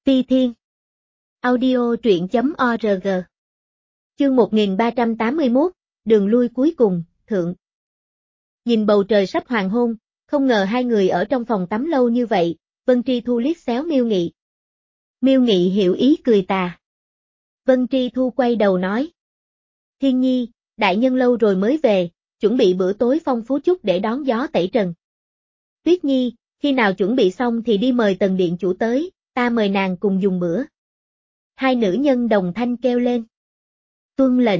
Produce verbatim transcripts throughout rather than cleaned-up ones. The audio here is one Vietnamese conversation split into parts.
Ti Thiên. Audio truyện chấm org. Chương một nghìn ba trăm tám mươi mốt, đường lui cuối cùng, thượng. Nhìn bầu trời sắp hoàng hôn, không ngờ hai người ở trong phòng tắm lâu như vậy, Vân Tri Thu liếc xéo Miêu Nghị. Miêu Nghị hiểu ý cười tà. Vân Tri Thu quay đầu nói. Thiên Nhi, đại nhân lâu rồi mới về, chuẩn bị bữa tối phong phú chút để đón gió tẩy trần. Tuyết Nhi, khi nào chuẩn bị xong thì đi mời Tần điện chủ tới, ta mời nàng cùng dùng bữa. Hai nữ nhân đồng thanh kêu lên. Tuân lệnh.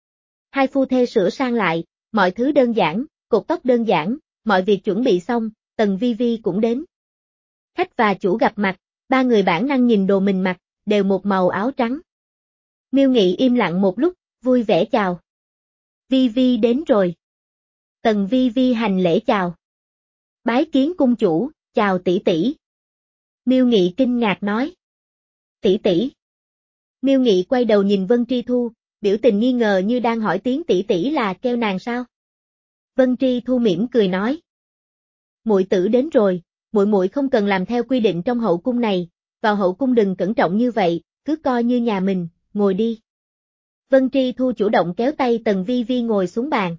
Hai phu thê sửa sang lại, mọi thứ đơn giản, cột tóc đơn giản, mọi việc chuẩn bị xong, Tần Vi Vi cũng đến. Khách và chủ gặp mặt, ba người bản năng nhìn đồ mình mặc, đều một màu áo trắng. Miêu Nghị im lặng một lúc, vui vẻ chào. Vi Vi đến rồi. Tần Vi Vi hành lễ chào. Bái kiến cung chủ, chào tỷ tỷ. Miêu Nghị kinh ngạc nói. Tỷ tỷ. Miêu Nghị quay đầu nhìn Vân Tri Thu, biểu tình nghi ngờ như đang hỏi tiếng tỷ tỷ là kêu nàng sao. Vân Tri Thu mỉm cười nói. Muội tử đến rồi, muội muội không cần làm theo quy định trong hậu cung này, vào hậu cung đừng cẩn trọng như vậy, cứ coi như nhà mình, ngồi đi. Vân Tri Thu chủ động kéo tay Tần Vi Vi ngồi xuống bàn.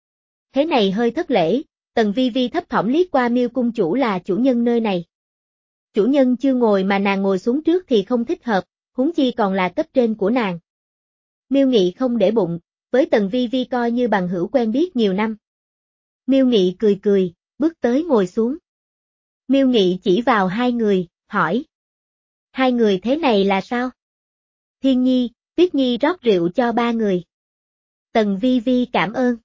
Thế này hơi thất lễ, Tần Vi Vi thấp thỏm liếc qua Miêu cung chủ là chủ nhân nơi này. Chủ nhân chưa ngồi mà nàng ngồi xuống trước thì không thích hợp, huống chi còn là cấp trên của nàng. Miêu Nghị không để bụng, với Tần Vi Vi coi như bằng hữu quen biết nhiều năm. Miêu Nghị cười cười, bước tới ngồi xuống. Miêu Nghị chỉ vào hai người, hỏi. Hai người thế này là sao? Thiên Nhi, Tuyết Nhi rót rượu cho ba người. Tần Vi Vi cảm ơn.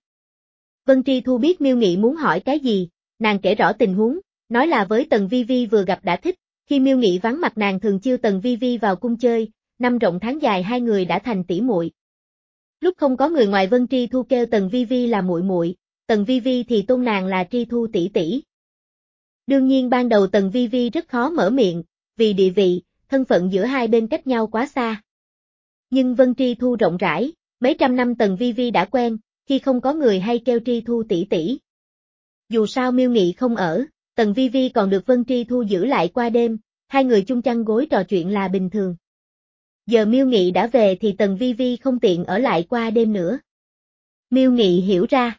Vân Tri Thu biết Miêu Nghị muốn hỏi cái gì, nàng kể rõ tình huống, nói là với Tần Vi Vi vừa gặp đã thích, khi Miêu Nghị vắng mặt nàng thường chiêu Tần Vi Vi vào cung chơi, năm rộng tháng dài hai người đã thành tỷ muội. Lúc không có người ngoài Vân Tri Thu kêu Tần Vi Vi là muội muội, Tần Vi Vi thì tôn nàng là Tri Thu tỷ tỷ. Đương nhiên ban đầu Tần Vi Vi rất khó mở miệng, vì địa vị, thân phận giữa hai bên cách nhau quá xa. Nhưng Vân Tri Thu rộng rãi, mấy trăm năm Tần Vi Vi đã quen, khi không có người hay kêu Tri Thu tỷ tỷ. Dù sao Miêu Nghị không ở, Tần Vi Vi còn được Vân Tri Thu giữ lại qua đêm, hai người chung chăn gối trò chuyện là bình thường. Giờ Miêu Nghị đã về thì Tần Vi Vi không tiện ở lại qua đêm nữa. Miêu Nghị hiểu ra.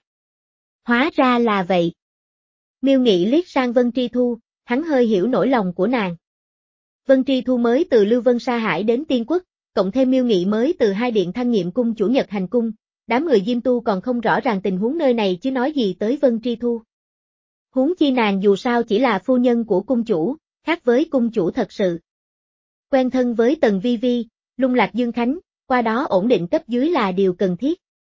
Hóa ra là vậy. Miêu Nghị liếc sang Vân Tri Thu, hắn hơi hiểu nỗi lòng của nàng. Vân Tri Thu mới từ Lưu Vân Sa Hải đến Tiên Quốc, cộng thêm Miêu Nghị mới từ hai điện thăng nhiệm cung chủ Nhật Hành cung, đám người Diêm Tu còn không rõ ràng tình huống nơi này chứ nói gì tới Vân Tri Thu. Huống chi nàng dù sao chỉ là phu nhân của cung chủ, khác với cung chủ thật sự. Quen thân với Tần Vi Vi, lung lạc Dương Khánh, qua đó ổn định cấp dưới là điều cần thiết.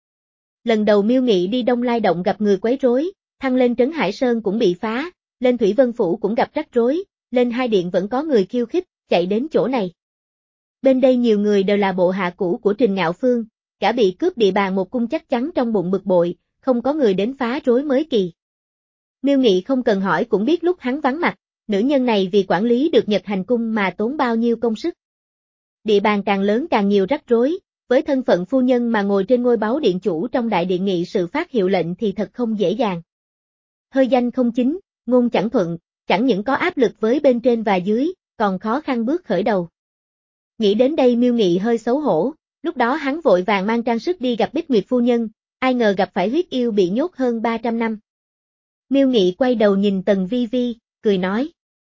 Lần đầu Miêu Nghị đi Đông Lai Động gặp người quấy rối, thăng lên Trấn Hải Sơn cũng bị phá, lên Thủy Vân Phủ cũng gặp rắc rối, lên hai điện vẫn có người khiêu khích, chạy đến chỗ này. Bên đây nhiều người đều là bộ hạ cũ của Trình Ngạo Phương, cả bị cướp địa bàn một cung chắc chắn trong bụng bực bội, không có người đến phá rối mới kỳ. Miêu Nghị không cần hỏi cũng biết lúc hắn vắng mặt, nữ nhân này vì quản lý được Nhật Hành cung mà tốn bao nhiêu công sức. Địa bàn càng lớn càng nhiều rắc rối, với thân phận phu nhân mà ngồi trên ngôi báu điện chủ trong đại điện nghị sự phát hiệu lệnh thì thật không dễ dàng. Hơi danh không chính, ngôn chẳng thuận, chẳng những có áp lực với bên trên và dưới, còn khó khăn bước khởi đầu. Nghĩ đến đây Miêu Nghị hơi xấu hổ, lúc đó hắn vội vàng mang trang sức đi gặp Bích Nguyệt phu nhân, ai ngờ gặp phải huyết yêu bị nhốt hơn ba trăm năm. Miêu Nghị quay đầu nhìn Tần Vi Vi, cười nói.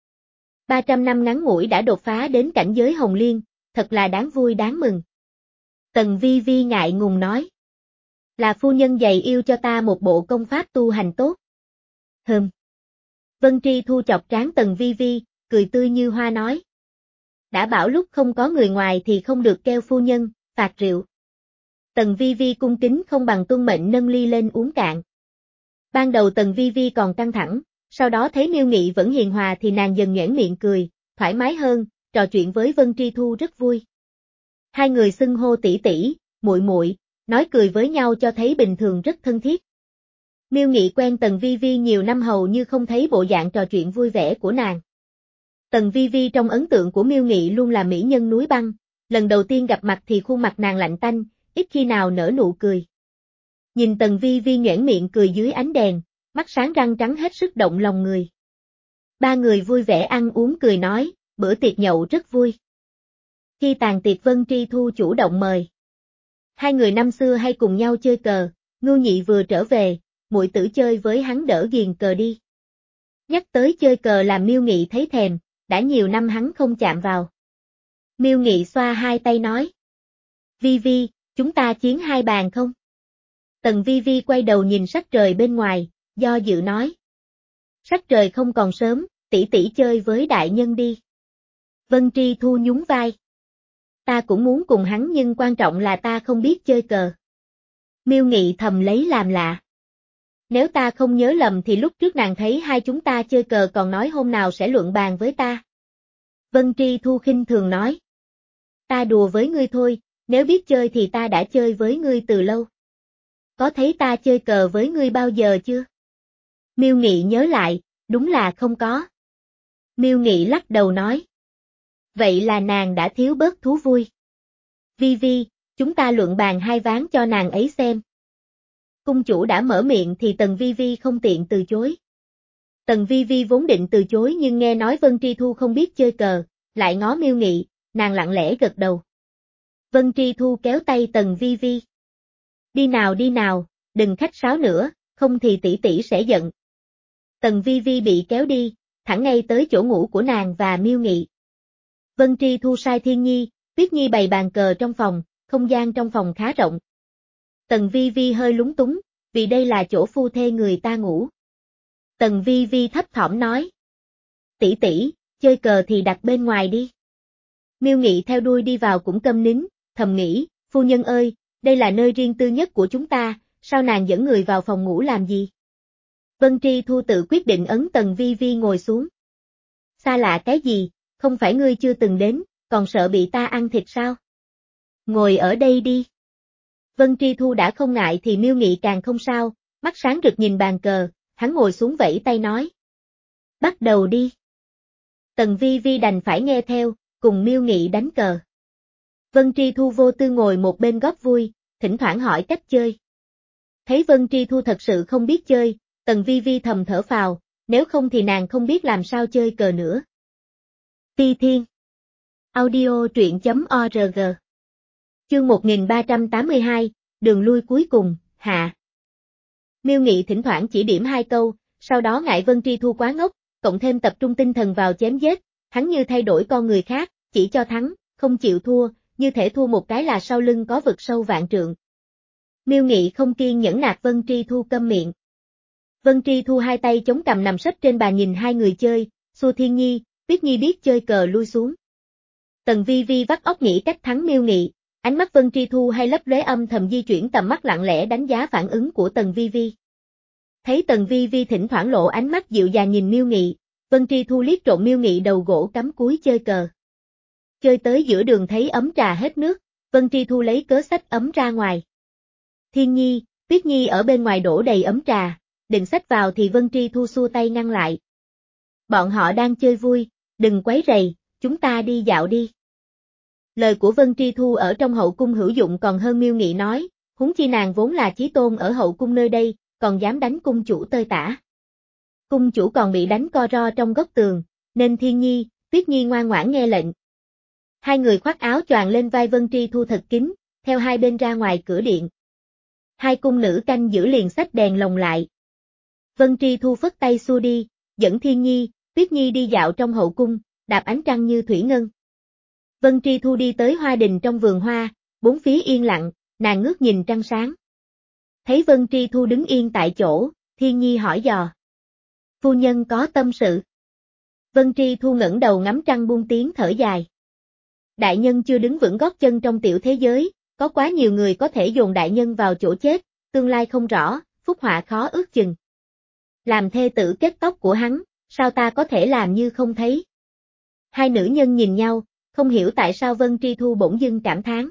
ba trăm năm ngắn ngủi đã đột phá đến cảnh giới hồng liên, thật là đáng vui đáng mừng. Tần Vi Vi ngại ngùng nói. Là phu nhân dạy yêu cho ta một bộ công pháp tu hành tốt. Hừm. Vân Tri Thu chọc trán Tần Vi Vi, cười tươi như hoa nói. Đã bảo lúc không có người ngoài thì không được kêu phu nhân, phạt rượu. Tần Vi Vi cung kính không bằng tuân mệnh nâng ly lên uống cạn. Ban đầu Tần Vi Vi còn căng thẳng, sau đó thấy Miêu Nghị vẫn hiền hòa thì nàng dần nhoẻn miệng cười, thoải mái hơn, trò chuyện với Vân Tri Thu rất vui. Hai người xưng hô tỷ tỷ, muội muội, nói cười với nhau cho thấy bình thường rất thân thiết. Miêu Nghị quen Tần Vi Vi nhiều năm hầu như không thấy bộ dạng trò chuyện vui vẻ của nàng. Tần Vi Vi trong ấn tượng của Miêu Nghị luôn là mỹ nhân núi băng, lần đầu tiên gặp mặt thì khuôn mặt nàng lạnh tanh, ít khi nào nở nụ cười. Nhìn Tần Vi Vi nhoẻn miệng cười dưới ánh đèn, mắt sáng răng trắng hết sức động lòng người. Ba người vui vẻ ăn uống cười nói, bữa tiệc nhậu rất vui. Khi tàn tiệc Vân Tri Thu chủ động mời. Hai người năm xưa hay cùng nhau chơi cờ, Ngưu Nhị vừa trở về, muội tử chơi với hắn đỡ ghiền cờ đi. Nhắc tới chơi cờ làm Miêu Nghị thấy thèm, đã nhiều năm hắn không chạm vào. Miêu Nghị xoa hai tay nói. Vi Vi, chúng ta chiến hai bàn không? Tần Vi Vi quay đầu nhìn sắc trời bên ngoài, do dự nói. Sắc trời không còn sớm, tỷ tỷ chơi với đại nhân đi. Vân Tri Thu nhún vai. Ta cũng muốn cùng hắn nhưng quan trọng là ta không biết chơi cờ. Miêu Nghị thầm lấy làm lạ. Nếu ta không nhớ lầm thì lúc trước nàng thấy hai chúng ta chơi cờ còn nói hôm nào sẽ luận bàn với ta. Vân Tri Thu khinh thường nói. Ta đùa với ngươi thôi, nếu biết chơi thì ta đã chơi với ngươi từ lâu. Có thấy ta chơi cờ với ngươi bao giờ chưa? Miêu Nghị nhớ lại, đúng là không có. Miêu Nghị lắc đầu nói. Vậy là nàng đã thiếu bớt thú vui. Vi Vi, chúng ta luận bàn hai ván cho nàng ấy xem. Cung chủ đã mở miệng thì Tần Vi Vi không tiện từ chối. Tần Vi Vi vốn định từ chối nhưng nghe nói Vân Tri Thu không biết chơi cờ, lại ngó Miêu Nghị, nàng lặng lẽ gật đầu. Vân Tri Thu kéo tay Tần Vi Vi. Đi nào đi nào, đừng khách sáo nữa, không thì tỷ tỷ sẽ giận. Tần Vi Vi bị kéo đi, thẳng ngay tới chỗ ngủ của nàng và Miêu Nghị. Vân Tri Thu sai Thiên Nhi, Tuyết Nhi bày bàn cờ trong phòng, không gian trong phòng khá rộng. Tần Vi Vi hơi lúng túng, vì đây là chỗ phu thê người ta ngủ. Tần Vi Vi thấp thỏm nói. Tỷ tỷ, chơi cờ thì đặt bên ngoài đi. Miêu Nghị theo đuôi đi vào cũng câm nín, thầm nghĩ, phu nhân ơi, đây là nơi riêng tư nhất của chúng ta, sao nàng dẫn người vào phòng ngủ làm gì? Vân Tri Thu tự quyết định ấn Tần Vi Vi ngồi xuống. Xa lạ cái gì, không phải ngươi chưa từng đến, còn sợ bị ta ăn thịt sao? Ngồi ở đây đi. Vân Tri Thu đã không ngại thì Miêu Nghị càng không sao, mắt sáng rực nhìn bàn cờ, hắn ngồi xuống vẫy tay nói. Bắt đầu đi. Tần Vi Vi đành phải nghe theo, cùng Miêu Nghị đánh cờ. Vân Tri Thu vô tư ngồi một bên góp vui, thỉnh thoảng hỏi cách chơi. Thấy Vân Tri Thu thật sự không biết chơi, Tần Vi Vi thầm thở phào, nếu không thì nàng không biết làm sao chơi cờ nữa. Ti Thiên. Audio truyện chấm org. Chương một nghìn ba trăm tám mươi hai, đường lui cuối cùng, hạ. Miêu Nghị thỉnh thoảng chỉ điểm hai câu, sau đó ngại Vân Tri Thu quá ngốc, cộng thêm tập trung tinh thần vào chém giết, hắn như thay đổi con người khác, chỉ cho thắng, không chịu thua, như thể thua một cái là sau lưng có vực sâu vạn trượng. Miêu Nghị không kiên nhẫn nạt Vân Tri Thu câm miệng. Vân Tri Thu hai tay chống cằm nằm sấp trên bàn nhìn hai người chơi, xua Thiên Nhi, Tuyết Nhi biết chơi cờ lui xuống. Tần Vi Vi vắt óc nghĩ cách thắng Miêu Nghị, ánh mắt Vân Tri Thu hay lấp lóe âm thầm di chuyển tầm mắt lặng lẽ đánh giá phản ứng của Tần Vi Vi. Thấy Tần Vi Vi thỉnh thoảng lộ ánh mắt dịu dàng nhìn Miêu Nghị, Vân Tri Thu liếc trộm Miêu Nghị đầu gỗ cắm cúi chơi cờ. Chơi tới giữa đường thấy ấm trà hết nước, Vân Tri Thu lấy cớ xách ấm ra ngoài. Thiên Nhi, Tuyết Nhi ở bên ngoài đổ đầy ấm trà, định xách vào thì Vân Tri Thu xua tay ngăn lại. Bọn họ đang chơi vui, đừng quấy rầy, chúng ta đi dạo đi. Lời của Vân Tri Thu ở trong hậu cung hữu dụng còn hơn Miêu Nghị nói, huống chi nàng vốn là chí tôn ở hậu cung nơi đây, còn dám đánh cung chủ tơi tả. Cung chủ còn bị đánh co ro trong góc tường, nên Thiên Nhi, Tuyết Nhi ngoan ngoãn nghe lệnh. Hai người khoác áo choàng lên vai Vân Tri Thu thật kín, theo hai bên ra ngoài cửa điện. Hai cung nữ canh giữ liền xách đèn lồng lại. Vân Tri Thu phất tay xua đi, dẫn Thiên Nhi, Tuyết Nhi đi dạo trong hậu cung, đạp ánh trăng như thủy ngân. Vân Tri Thu đi tới hoa đình trong vườn hoa, bốn phía yên lặng, nàng ngước nhìn trăng sáng. Thấy Vân Tri Thu đứng yên tại chỗ, Thiên Nhi hỏi dò. Phu nhân có tâm sự. Vân Tri Thu ngẩng đầu ngắm trăng buông tiếng thở dài. Đại nhân chưa đứng vững gót chân trong tiểu thế giới, có quá nhiều người có thể dồn đại nhân vào chỗ chết, tương lai không rõ, phúc họa khó ước chừng. Làm thê tử kết tóc của hắn, sao ta có thể làm như không thấy? Hai nữ nhân nhìn nhau, không hiểu tại sao Vân Tri Thu bỗng dưng cảm thán.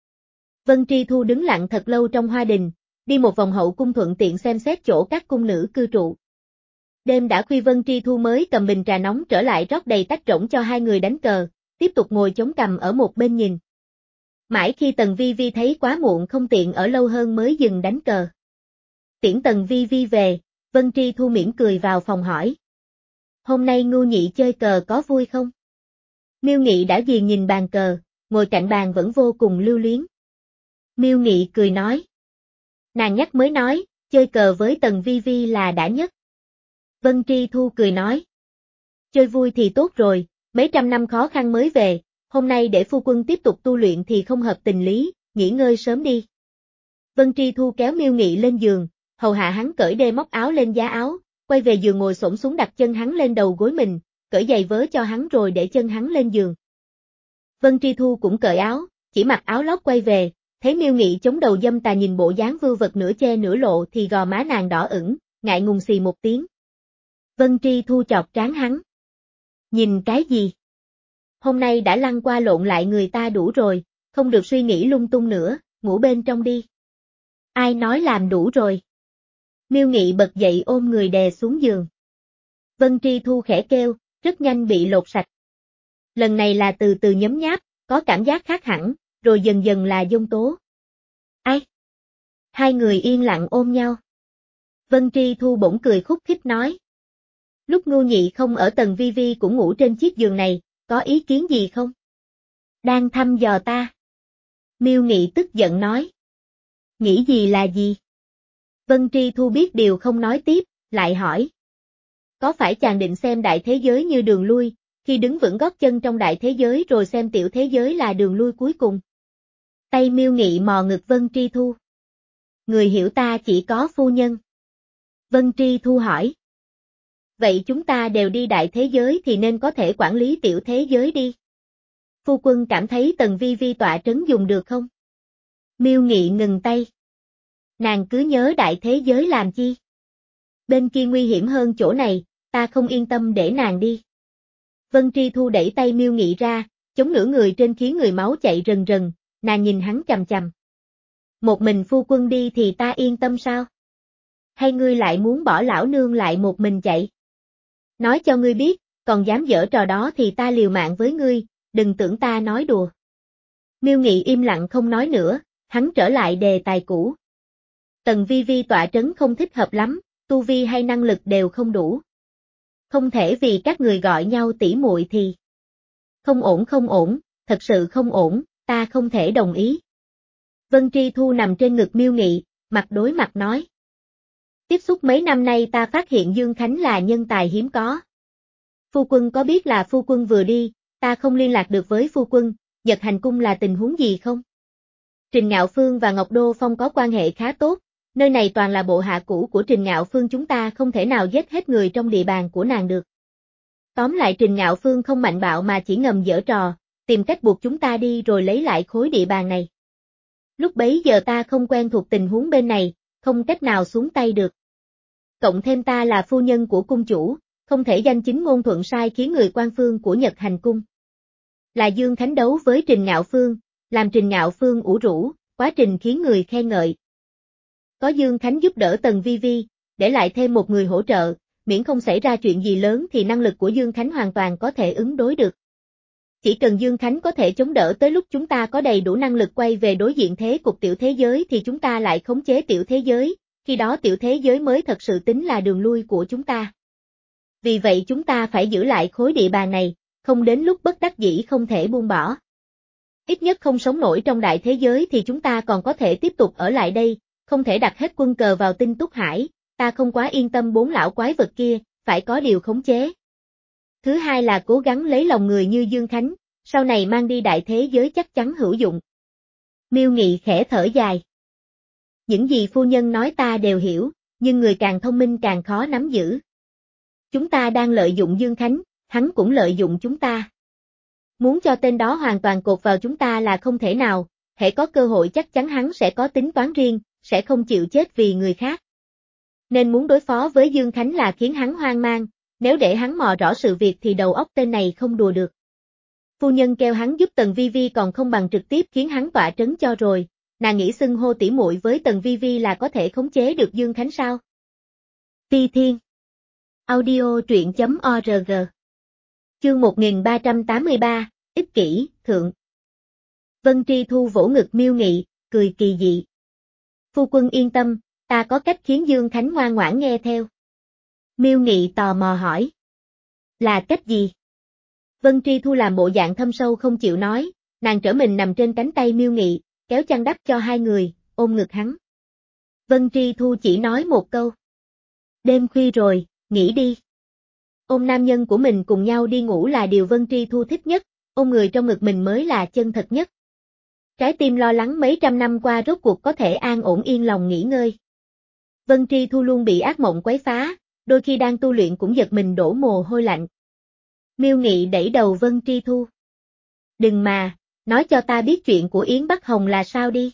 Vân Tri Thu đứng lặng thật lâu trong hoa đình, đi một vòng hậu cung thuận tiện xem xét chỗ các cung nữ cư trụ. Đêm đã khuya Vân Tri Thu mới cầm bình trà nóng trở lại rót đầy tách rỗng cho hai người đánh cờ, tiếp tục ngồi chống cằm ở một bên nhìn. Mãi khi Tần Vi Vi thấy quá muộn không tiện ở lâu hơn mới dừng đánh cờ. Tiễn Tần Vi Vi về, Vân Tri Thu mỉm cười vào phòng hỏi. Hôm nay Ngưu Nhị chơi cờ có vui không? Miêu Nghị đã ghiền nhìn bàn cờ, ngồi cạnh bàn vẫn vô cùng lưu luyến. Miêu Nghị cười nói. Nàng nhắc mới nói, chơi cờ với Tần Vi Vi là đã nhất. Vân Tri Thu cười nói. Chơi vui thì tốt rồi, mấy trăm năm khó khăn mới về, hôm nay để phu quân tiếp tục tu luyện thì không hợp tình lý, nghỉ ngơi sớm đi. Vân Tri Thu kéo Miêu Nghị lên giường, hầu hạ hắn cởi đê móc áo lên giá áo, quay về giường ngồi xổm xuống đặt chân hắn lên đầu gối mình, cởi giày vớ cho hắn rồi để chân hắn lên giường. Vân Tri Thu cũng cởi áo, chỉ mặc áo lót quay về, thấy Miêu Nghị chống đầu dâm tà nhìn bộ dáng vưu vật nửa che nửa lộ thì gò má nàng đỏ ửng, ngại ngùng xì một tiếng. Vân Tri Thu chọc trán hắn. Nhìn cái gì? Hôm nay đã lăn qua lộn lại người ta đủ rồi, không được suy nghĩ lung tung nữa, ngủ bên trong đi. Ai nói làm đủ rồi? Miêu Nghị bật dậy ôm người đè xuống giường. Vân Tri Thu khẽ kêu, rất nhanh bị lột sạch. Lần này là từ từ nhấm nháp, có cảm giác khác hẳn, rồi dần dần là dông tố. Ai? Hai người yên lặng ôm nhau. Vân Tri Thu bỗng cười khúc khích nói. Lúc Ngưu Nhị không ở Tần Vi Vi cũng ngủ trên chiếc giường này, có ý kiến gì không? Đang thăm dò ta. Miêu Nghị tức giận nói. Nghĩ gì là gì? Vân Tri Thu biết điều không nói tiếp, lại hỏi. Có phải chàng định xem đại thế giới như đường lui, khi đứng vững gót chân trong đại thế giới rồi xem tiểu thế giới là đường lui cuối cùng? Tay Miêu Nghị mò ngực Vân Tri Thu. Người hiểu ta chỉ có phu nhân. Vân Tri Thu hỏi. Vậy chúng ta đều đi đại thế giới thì nên có thể quản lý tiểu thế giới đi. Phu quân cảm thấy Tần Vi Vi tọa trấn dùng được không? Miêu Nghị ngừng tay. Nàng cứ nhớ đại thế giới làm chi? Bên kia nguy hiểm hơn chỗ này, ta không yên tâm để nàng đi. Vân Tri Thu đẩy tay Miêu Nghị ra, chống nửa người trên khiến người máu chạy rần rần, nàng nhìn hắn chằm chằm. Một mình phu quân đi thì ta yên tâm sao? Hay ngươi lại muốn bỏ lão nương lại một mình chạy? Nói cho ngươi biết, còn dám giở trò đó thì ta liều mạng với ngươi, đừng tưởng ta nói đùa. Miêu Nghị im lặng không nói nữa, hắn trở lại đề tài cũ. Tần Vi Vi tọa trấn không thích hợp lắm, tu vi hay năng lực đều không đủ. Không thể vì các người gọi nhau tỉ muội thì. Không ổn không ổn, thật sự không ổn, ta không thể đồng ý. Vân Tri Thu nằm trên ngực Miêu Nghị, mặt đối mặt nói. Tiếp xúc mấy năm nay ta phát hiện Dương Khánh là nhân tài hiếm có. Phu quân có biết là phu quân vừa đi, ta không liên lạc được với phu quân, Nhật Hành Cung là tình huống gì không? Trình Ngạo Phương và Ngọc Đô Phong có quan hệ khá tốt, nơi này toàn là bộ hạ cũ của Trình Ngạo Phương, chúng ta không thể nào giết hết người trong địa bàn của nàng được. Tóm lại Trình Ngạo Phương không mạnh bạo mà chỉ ngầm giở trò, tìm cách buộc chúng ta đi rồi lấy lại khối địa bàn này. Lúc bấy giờ ta không quen thuộc tình huống bên này, không cách nào xuống tay được. Cộng thêm ta là phu nhân của cung chủ, không thể danh chính ngôn thuận sai khiến người quan phương của Nhật Hành Cung. Là Dương Khánh đấu với Trình Ngạo Phương, làm Trình Ngạo Phương ủ rũ, quá trình khiến người khen ngợi. Có Dương Khánh giúp đỡ Tần Vi Vi, để lại thêm một người hỗ trợ, miễn không xảy ra chuyện gì lớn thì năng lực của Dương Khánh hoàn toàn có thể ứng đối được. Chỉ cần Dương Khánh có thể chống đỡ tới lúc chúng ta có đầy đủ năng lực quay về đối diện thế cục tiểu thế giới thì chúng ta lại khống chế tiểu thế giới, khi đó tiểu thế giới mới thật sự tính là đường lui của chúng ta. Vì vậy chúng ta phải giữ lại khối địa bàn này, không đến lúc bất đắc dĩ không thể buông bỏ. Ít nhất không sống nổi trong đại thế giới thì chúng ta còn có thể tiếp tục ở lại đây, không thể đặt hết quân cờ vào Tinh Túc Hải, ta không quá yên tâm bốn lão quái vật kia, phải có điều khống chế. Thứ hai là cố gắng lấy lòng người như Dương Khánh, sau này mang đi đại thế giới chắc chắn hữu dụng. Miêu Nghị khẽ thở dài. Những gì phu nhân nói ta đều hiểu, nhưng người càng thông minh càng khó nắm giữ. Chúng ta đang lợi dụng Dương Khánh, hắn cũng lợi dụng chúng ta. Muốn cho tên đó hoàn toàn cột vào chúng ta là không thể nào, hễ có cơ hội chắc chắn hắn sẽ có tính toán riêng, sẽ không chịu chết vì người khác. Nên muốn đối phó với Dương Khánh là khiến hắn hoang mang, nếu để hắn mò rõ sự việc thì đầu óc tên này không đùa được. Phu nhân kêu hắn giúp Tần Vi Vi còn không bằng trực tiếp khiến hắn tọa trấn cho rồi, nàng nghĩ xưng hô tỉ muội với Tần Vi Vi là có thể khống chế được Dương Khánh sao? Ti Thiên Audio truyện chấm org Chương một nghìn ba trăm tám mươi ba, ích kỷ, thượng. Vân Tri Thu vỗ ngực Miêu Nghị, cười kỳ dị. Phu quân yên tâm, ta có cách khiến Dương Khánh ngoan ngoãn nghe theo. Miêu Nghị tò mò hỏi. Là cách gì? Vân Tri Thu làm bộ dạng thâm sâu không chịu nói, nàng trở mình nằm trên cánh tay Miêu Nghị, kéo chăn đắp cho hai người, ôm ngực hắn. Vân Tri Thu chỉ nói một câu. Đêm khuya rồi, nghỉ đi. Ôm nam nhân của mình cùng nhau đi ngủ là điều Vân Tri Thu thích nhất, ôm người trong ngực mình mới là chân thật nhất. Trái tim lo lắng mấy trăm năm qua rốt cuộc có thể an ổn yên lòng nghỉ ngơi. Vân Tri Thu luôn bị ác mộng quấy phá, đôi khi đang tu luyện cũng giật mình đổ mồ hôi lạnh. Miêu Nghị đẩy đầu Vân Tri Thu. Đừng mà, nói cho ta biết chuyện của Yến Bắc Hồng là sao đi.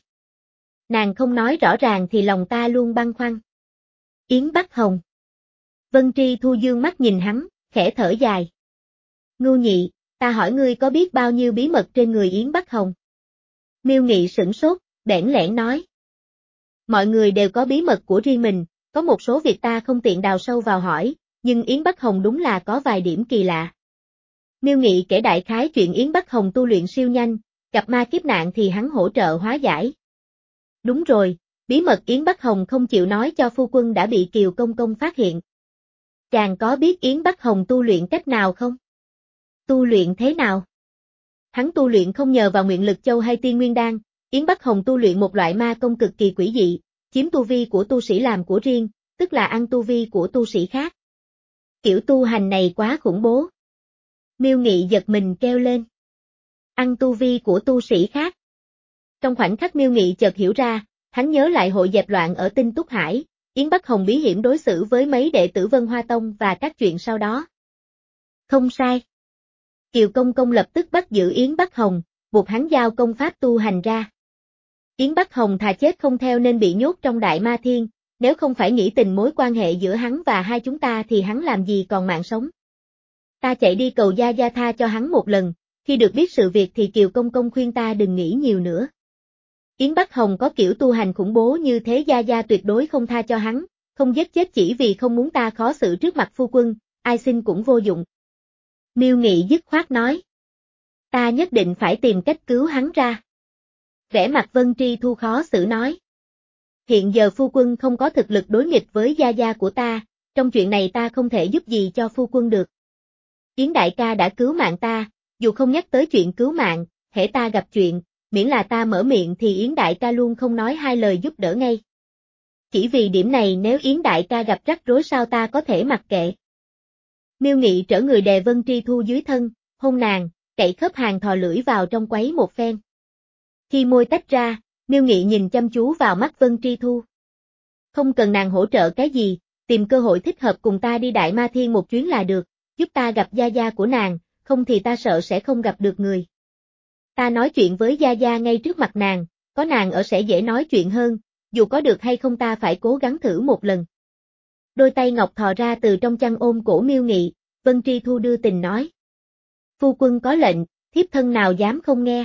Nàng không nói rõ ràng thì lòng ta luôn băn khoăn. Yến Bắc Hồng. Vân Tri Thu dương mắt nhìn hắn, khẽ thở dài. Ngưu Nhị, ta hỏi ngươi có biết bao nhiêu bí mật trên người Yến Bắc Hồng? Miêu Nghị sửng sốt, bẽn lẽn nói. Mọi người đều có bí mật của riêng mình, có một số việc ta không tiện đào sâu vào hỏi, nhưng Yến Bắc Hồng đúng là có vài điểm kỳ lạ. Miêu Nghị kể đại khái chuyện Yến Bắc Hồng tu luyện siêu nhanh, gặp ma kiếp nạn thì hắn hỗ trợ hóa giải. Đúng rồi, bí mật Yến Bắc Hồng không chịu nói cho phu quân đã bị Kiều Công Công phát hiện. Chàng có biết Yến Bắc Hồng tu luyện cách nào không? Tu luyện thế nào? Hắn tu luyện không nhờ vào Nguyện Lực Châu hay Tiên Nguyên Đan, Yến Bắc Hồng tu luyện một loại ma công cực kỳ quỷ dị, chiếm tu vi của tu sĩ làm của riêng, tức là ăn tu vi của tu sĩ khác. Kiểu tu hành này quá khủng bố. Miêu Nghị giật mình kêu lên. Ăn tu vi của tu sĩ khác. Trong khoảnh khắc Miêu Nghị chợt hiểu ra, hắn nhớ lại hội dẹp loạn ở Tinh Túc Hải, Yến Bắc Hồng bí hiểm đối xử với mấy đệ tử Vân Hoa Tông và các chuyện sau đó. Không sai. Kiều Công Công lập tức bắt giữ Yến Bắc Hồng, buộc hắn giao công pháp tu hành ra. Yến Bắc Hồng thà chết không theo nên bị nhốt trong Đại Ma Thiên, nếu không phải nghĩ tình mối quan hệ giữa hắn và hai chúng ta thì hắn làm gì còn mạng sống. Ta chạy đi cầu Gia Gia tha cho hắn một lần, khi được biết sự việc thì Kiều Công Công khuyên ta đừng nghĩ nhiều nữa. Yến Bắc Hồng có kiểu tu hành khủng bố như thế Gia Gia tuyệt đối không tha cho hắn, không giết chết chỉ vì không muốn ta khó xử trước mặt phu quân, ai xin cũng vô dụng. Miêu Nghị dứt khoát nói. Ta nhất định phải tìm cách cứu hắn ra. Vẻ mặt Vân Tri Thu khó xử nói. Hiện giờ phu quân không có thực lực đối nghịch với Gia Gia của ta, trong chuyện này ta không thể giúp gì cho phu quân được. Yến đại ca đã cứu mạng ta, dù không nhắc tới chuyện cứu mạng, hễ ta gặp chuyện, miễn là ta mở miệng thì Yến đại ca luôn không nói hai lời giúp đỡ ngay. Chỉ vì điểm này nếu Yến đại ca gặp rắc rối sao ta có thể mặc kệ. Miêu Nghị trở người đè Vân Tri Thu dưới thân, hôn nàng, cậy khớp hàm thò lưỡi vào trong quấy một phen. Khi môi tách ra, Miêu Nghị nhìn chăm chú vào mắt Vân Tri Thu. Không cần nàng hỗ trợ cái gì, tìm cơ hội thích hợp cùng ta đi Đại Ma Thiên một chuyến là được, giúp ta gặp Gia Gia của nàng, không thì ta sợ sẽ không gặp được người. Ta nói chuyện với Gia Gia ngay trước mặt nàng, có nàng ở sẽ dễ nói chuyện hơn, dù có được hay không ta phải cố gắng thử một lần. Đôi tay ngọc thò ra từ trong chăn ôm cổ Miêu Nghị, Vân Tri Thu đưa tình nói. Phu quân có lệnh, thiếp thân nào dám không nghe.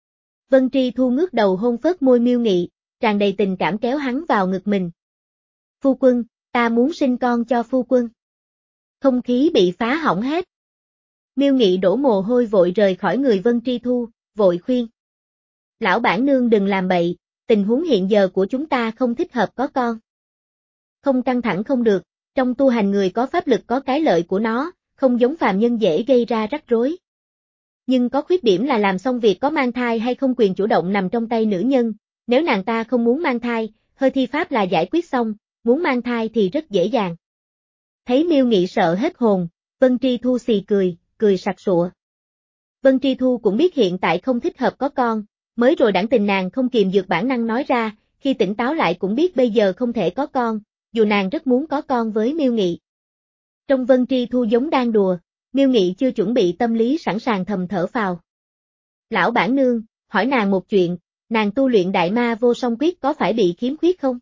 Vân Tri Thu ngước đầu hôn phớt môi Miêu Nghị, tràn đầy tình cảm kéo hắn vào ngực mình. Phu quân, ta muốn sinh con cho phu quân. Không khí bị phá hỏng hết. Miêu Nghị đổ mồ hôi vội rời khỏi người Vân Tri Thu, vội khuyên. Lão bản nương đừng làm bậy, tình huống hiện giờ của chúng ta không thích hợp có con. Không căng thẳng không được, trong tu hành người có pháp lực có cái lợi của nó, không giống phàm nhân dễ gây ra rắc rối. Nhưng có khuyết điểm là làm xong việc có mang thai hay không quyền chủ động nằm trong tay nữ nhân, nếu nàng ta không muốn mang thai, hơi thi pháp là giải quyết xong, muốn mang thai thì rất dễ dàng. Thấy Miêu Nghị sợ hết hồn, Vân Tri Thu xì cười, cười sặc sụa. Vân Tri Thu cũng biết hiện tại không thích hợp có con, mới rồi đãng tình nàng không kiềm được bản năng nói ra, khi tỉnh táo lại cũng biết bây giờ không thể có con, dù nàng rất muốn có con với Miêu Nghị. Trong Vân Tri Thu giống đang đùa, Miêu Nghị chưa chuẩn bị tâm lý sẵn sàng thầm thở phào. Lão bản nương, hỏi nàng một chuyện, nàng tu luyện đại ma vô song quyết có phải bị khiếm khuyết không?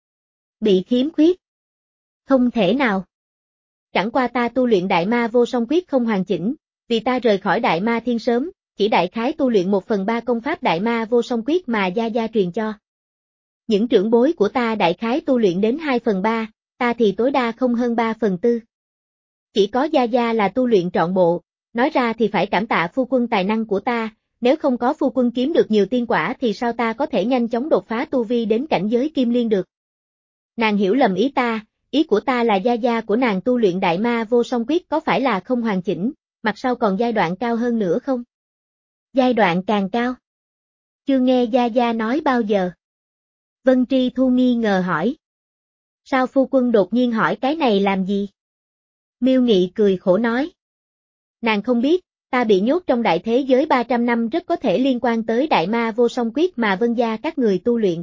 Bị khiếm khuyết? Không thể nào. Chẳng qua ta tu luyện đại ma vô song quyết không hoàn chỉnh, vì ta rời khỏi Đại Ma Thiên sớm, chỉ đại khái tu luyện một phần ba công pháp đại ma vô song quyết mà Gia Gia truyền cho. Những trưởng bối của ta đại khái tu luyện đến hai phần ba, ta thì tối đa không hơn ba phần tư. Chỉ có Gia Gia là tu luyện trọn bộ, nói ra thì phải cảm tạ phu quân tài năng của ta, nếu không có phu quân kiếm được nhiều tiên quả thì sao ta có thể nhanh chóng đột phá tu vi đến cảnh giới kim liên được. Nàng hiểu lầm ý ta, ý của ta là Gia Gia của nàng tu luyện đại ma vô song quyết có phải là không hoàn chỉnh, mặt sau còn giai đoạn cao hơn nữa không? Giai đoạn càng cao. Chưa nghe Gia Gia nói bao giờ. Vân Tri Thu nghi ngờ hỏi. Sao phu quân đột nhiên hỏi cái này làm gì? Miêu Nghị cười khổ nói. Nàng không biết, ta bị nhốt trong đại thế giới ba trăm năm rất có thể liên quan tới đại ma vô song quyết mà Vân gia các người tu luyện.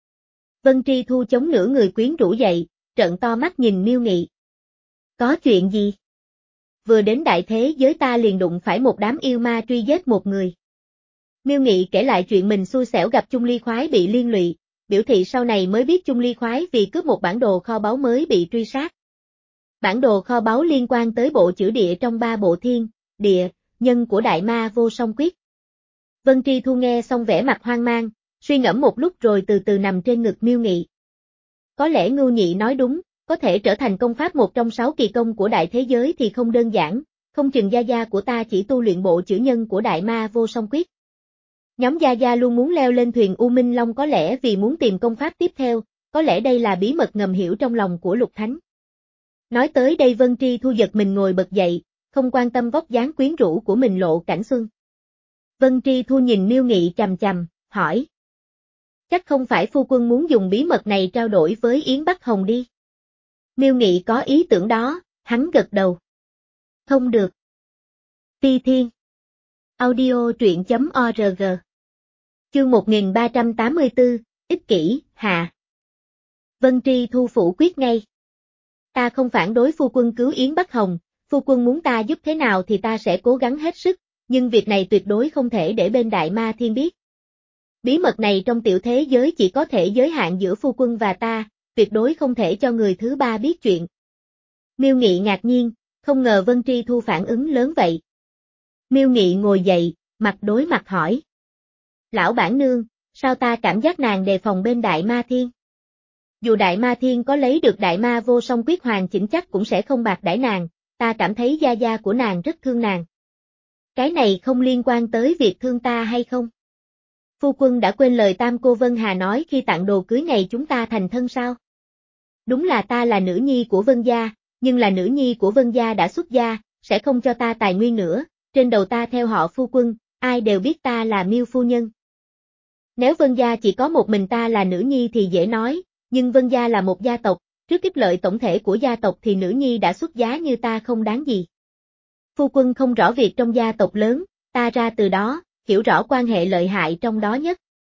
Vân Tri Thu chống nửa người quyến rũ dậy, trợn to mắt nhìn Miêu Nghị. Có chuyện gì? Vừa đến đại thế giới ta liền đụng phải một đám yêu ma truy giết một người. Miêu Nghị kể lại chuyện mình xui xẻo gặp Chung Ly Khoái bị liên lụy, biểu thị sau này mới biết Chung Ly Khoái vì cướp một bản đồ kho báu mới bị truy sát. Bản đồ kho báu liên quan tới bộ chữ địa trong ba bộ thiên, địa, nhân của đại ma vô song quyết. Vân Tri Thu nghe xong vẻ mặt hoang mang, suy ngẫm một lúc rồi từ từ nằm trên ngực Miêu Nghị. Có lẽ Ngưu Nhị nói đúng, có thể trở thành công pháp một trong sáu kỳ công của đại thế giới thì không đơn giản, không chừng Gia Gia của ta chỉ tu luyện bộ chữ nhân của đại ma vô song quyết. Nhóm Gia Gia luôn muốn leo lên thuyền U Minh Long có lẽ vì muốn tìm công pháp tiếp theo, có lẽ đây là bí mật ngầm hiểu trong lòng của Lục Thánh. Nói tới đây Vân Tri Thu giật mình ngồi bật dậy, không quan tâm vóc dáng quyến rũ của mình lộ cảnh xuân. Vân Tri Thu nhìn Miêu Nghị chằm chằm, hỏi. Chắc không phải phu quân muốn dùng bí mật này trao đổi với Yến Bắc Hồng đi. Miêu Nghị có ý tưởng đó, hắn gật đầu. Không được. Ti Thiên. Audio truyện chấm org. Chương một nghìn ba trăm tám mươi tư, ích kỷ, hạ. Vân Tri Thu phủ quyết ngay. Ta không phản đối phu quân cứu Yến Bắc Hồng, phu quân muốn ta giúp thế nào thì ta sẽ cố gắng hết sức, nhưng việc này tuyệt đối không thể để bên Đại Ma Thiên biết. Bí mật này trong tiểu thế giới chỉ có thể giới hạn giữa phu quân và ta, tuyệt đối không thể cho người thứ ba biết chuyện. Miêu Nghị ngạc nhiên, không ngờ Vân Tri Thu phản ứng lớn vậy. Miêu Nghị ngồi dậy, mặt đối mặt hỏi. Lão bản nương, sao ta cảm giác nàng đề phòng bên Đại Ma Thiên? Dù Đại Ma Thiên có lấy được đại ma vô song quyết hoàn chỉnh chắc cũng sẽ không bạc đãi nàng, ta cảm thấy Gia Gia của nàng rất thương nàng. Cái này không liên quan tới việc thương ta hay không? Phu quân đã quên lời Tam Cô Vân Hà nói khi tặng đồ cưới ngày chúng ta thành thân sao? Đúng là ta là nữ nhi của Vân gia, nhưng là nữ nhi của Vân gia đã xuất gia, sẽ không cho ta tài nguyên nữa, trên đầu ta theo họ phu quân, ai đều biết ta là Miêu phu nhân. Nếu Vân gia chỉ có một mình ta là nữ nhi thì dễ nói, nhưng Vân gia là một gia tộc, trước ích lợi tổng thể của gia tộc thì nữ nhi đã xuất giá như ta không đáng gì. Phu quân không rõ việc trong gia tộc lớn, ta ra từ đó, hiểu rõ quan hệ lợi hại trong đó nhất.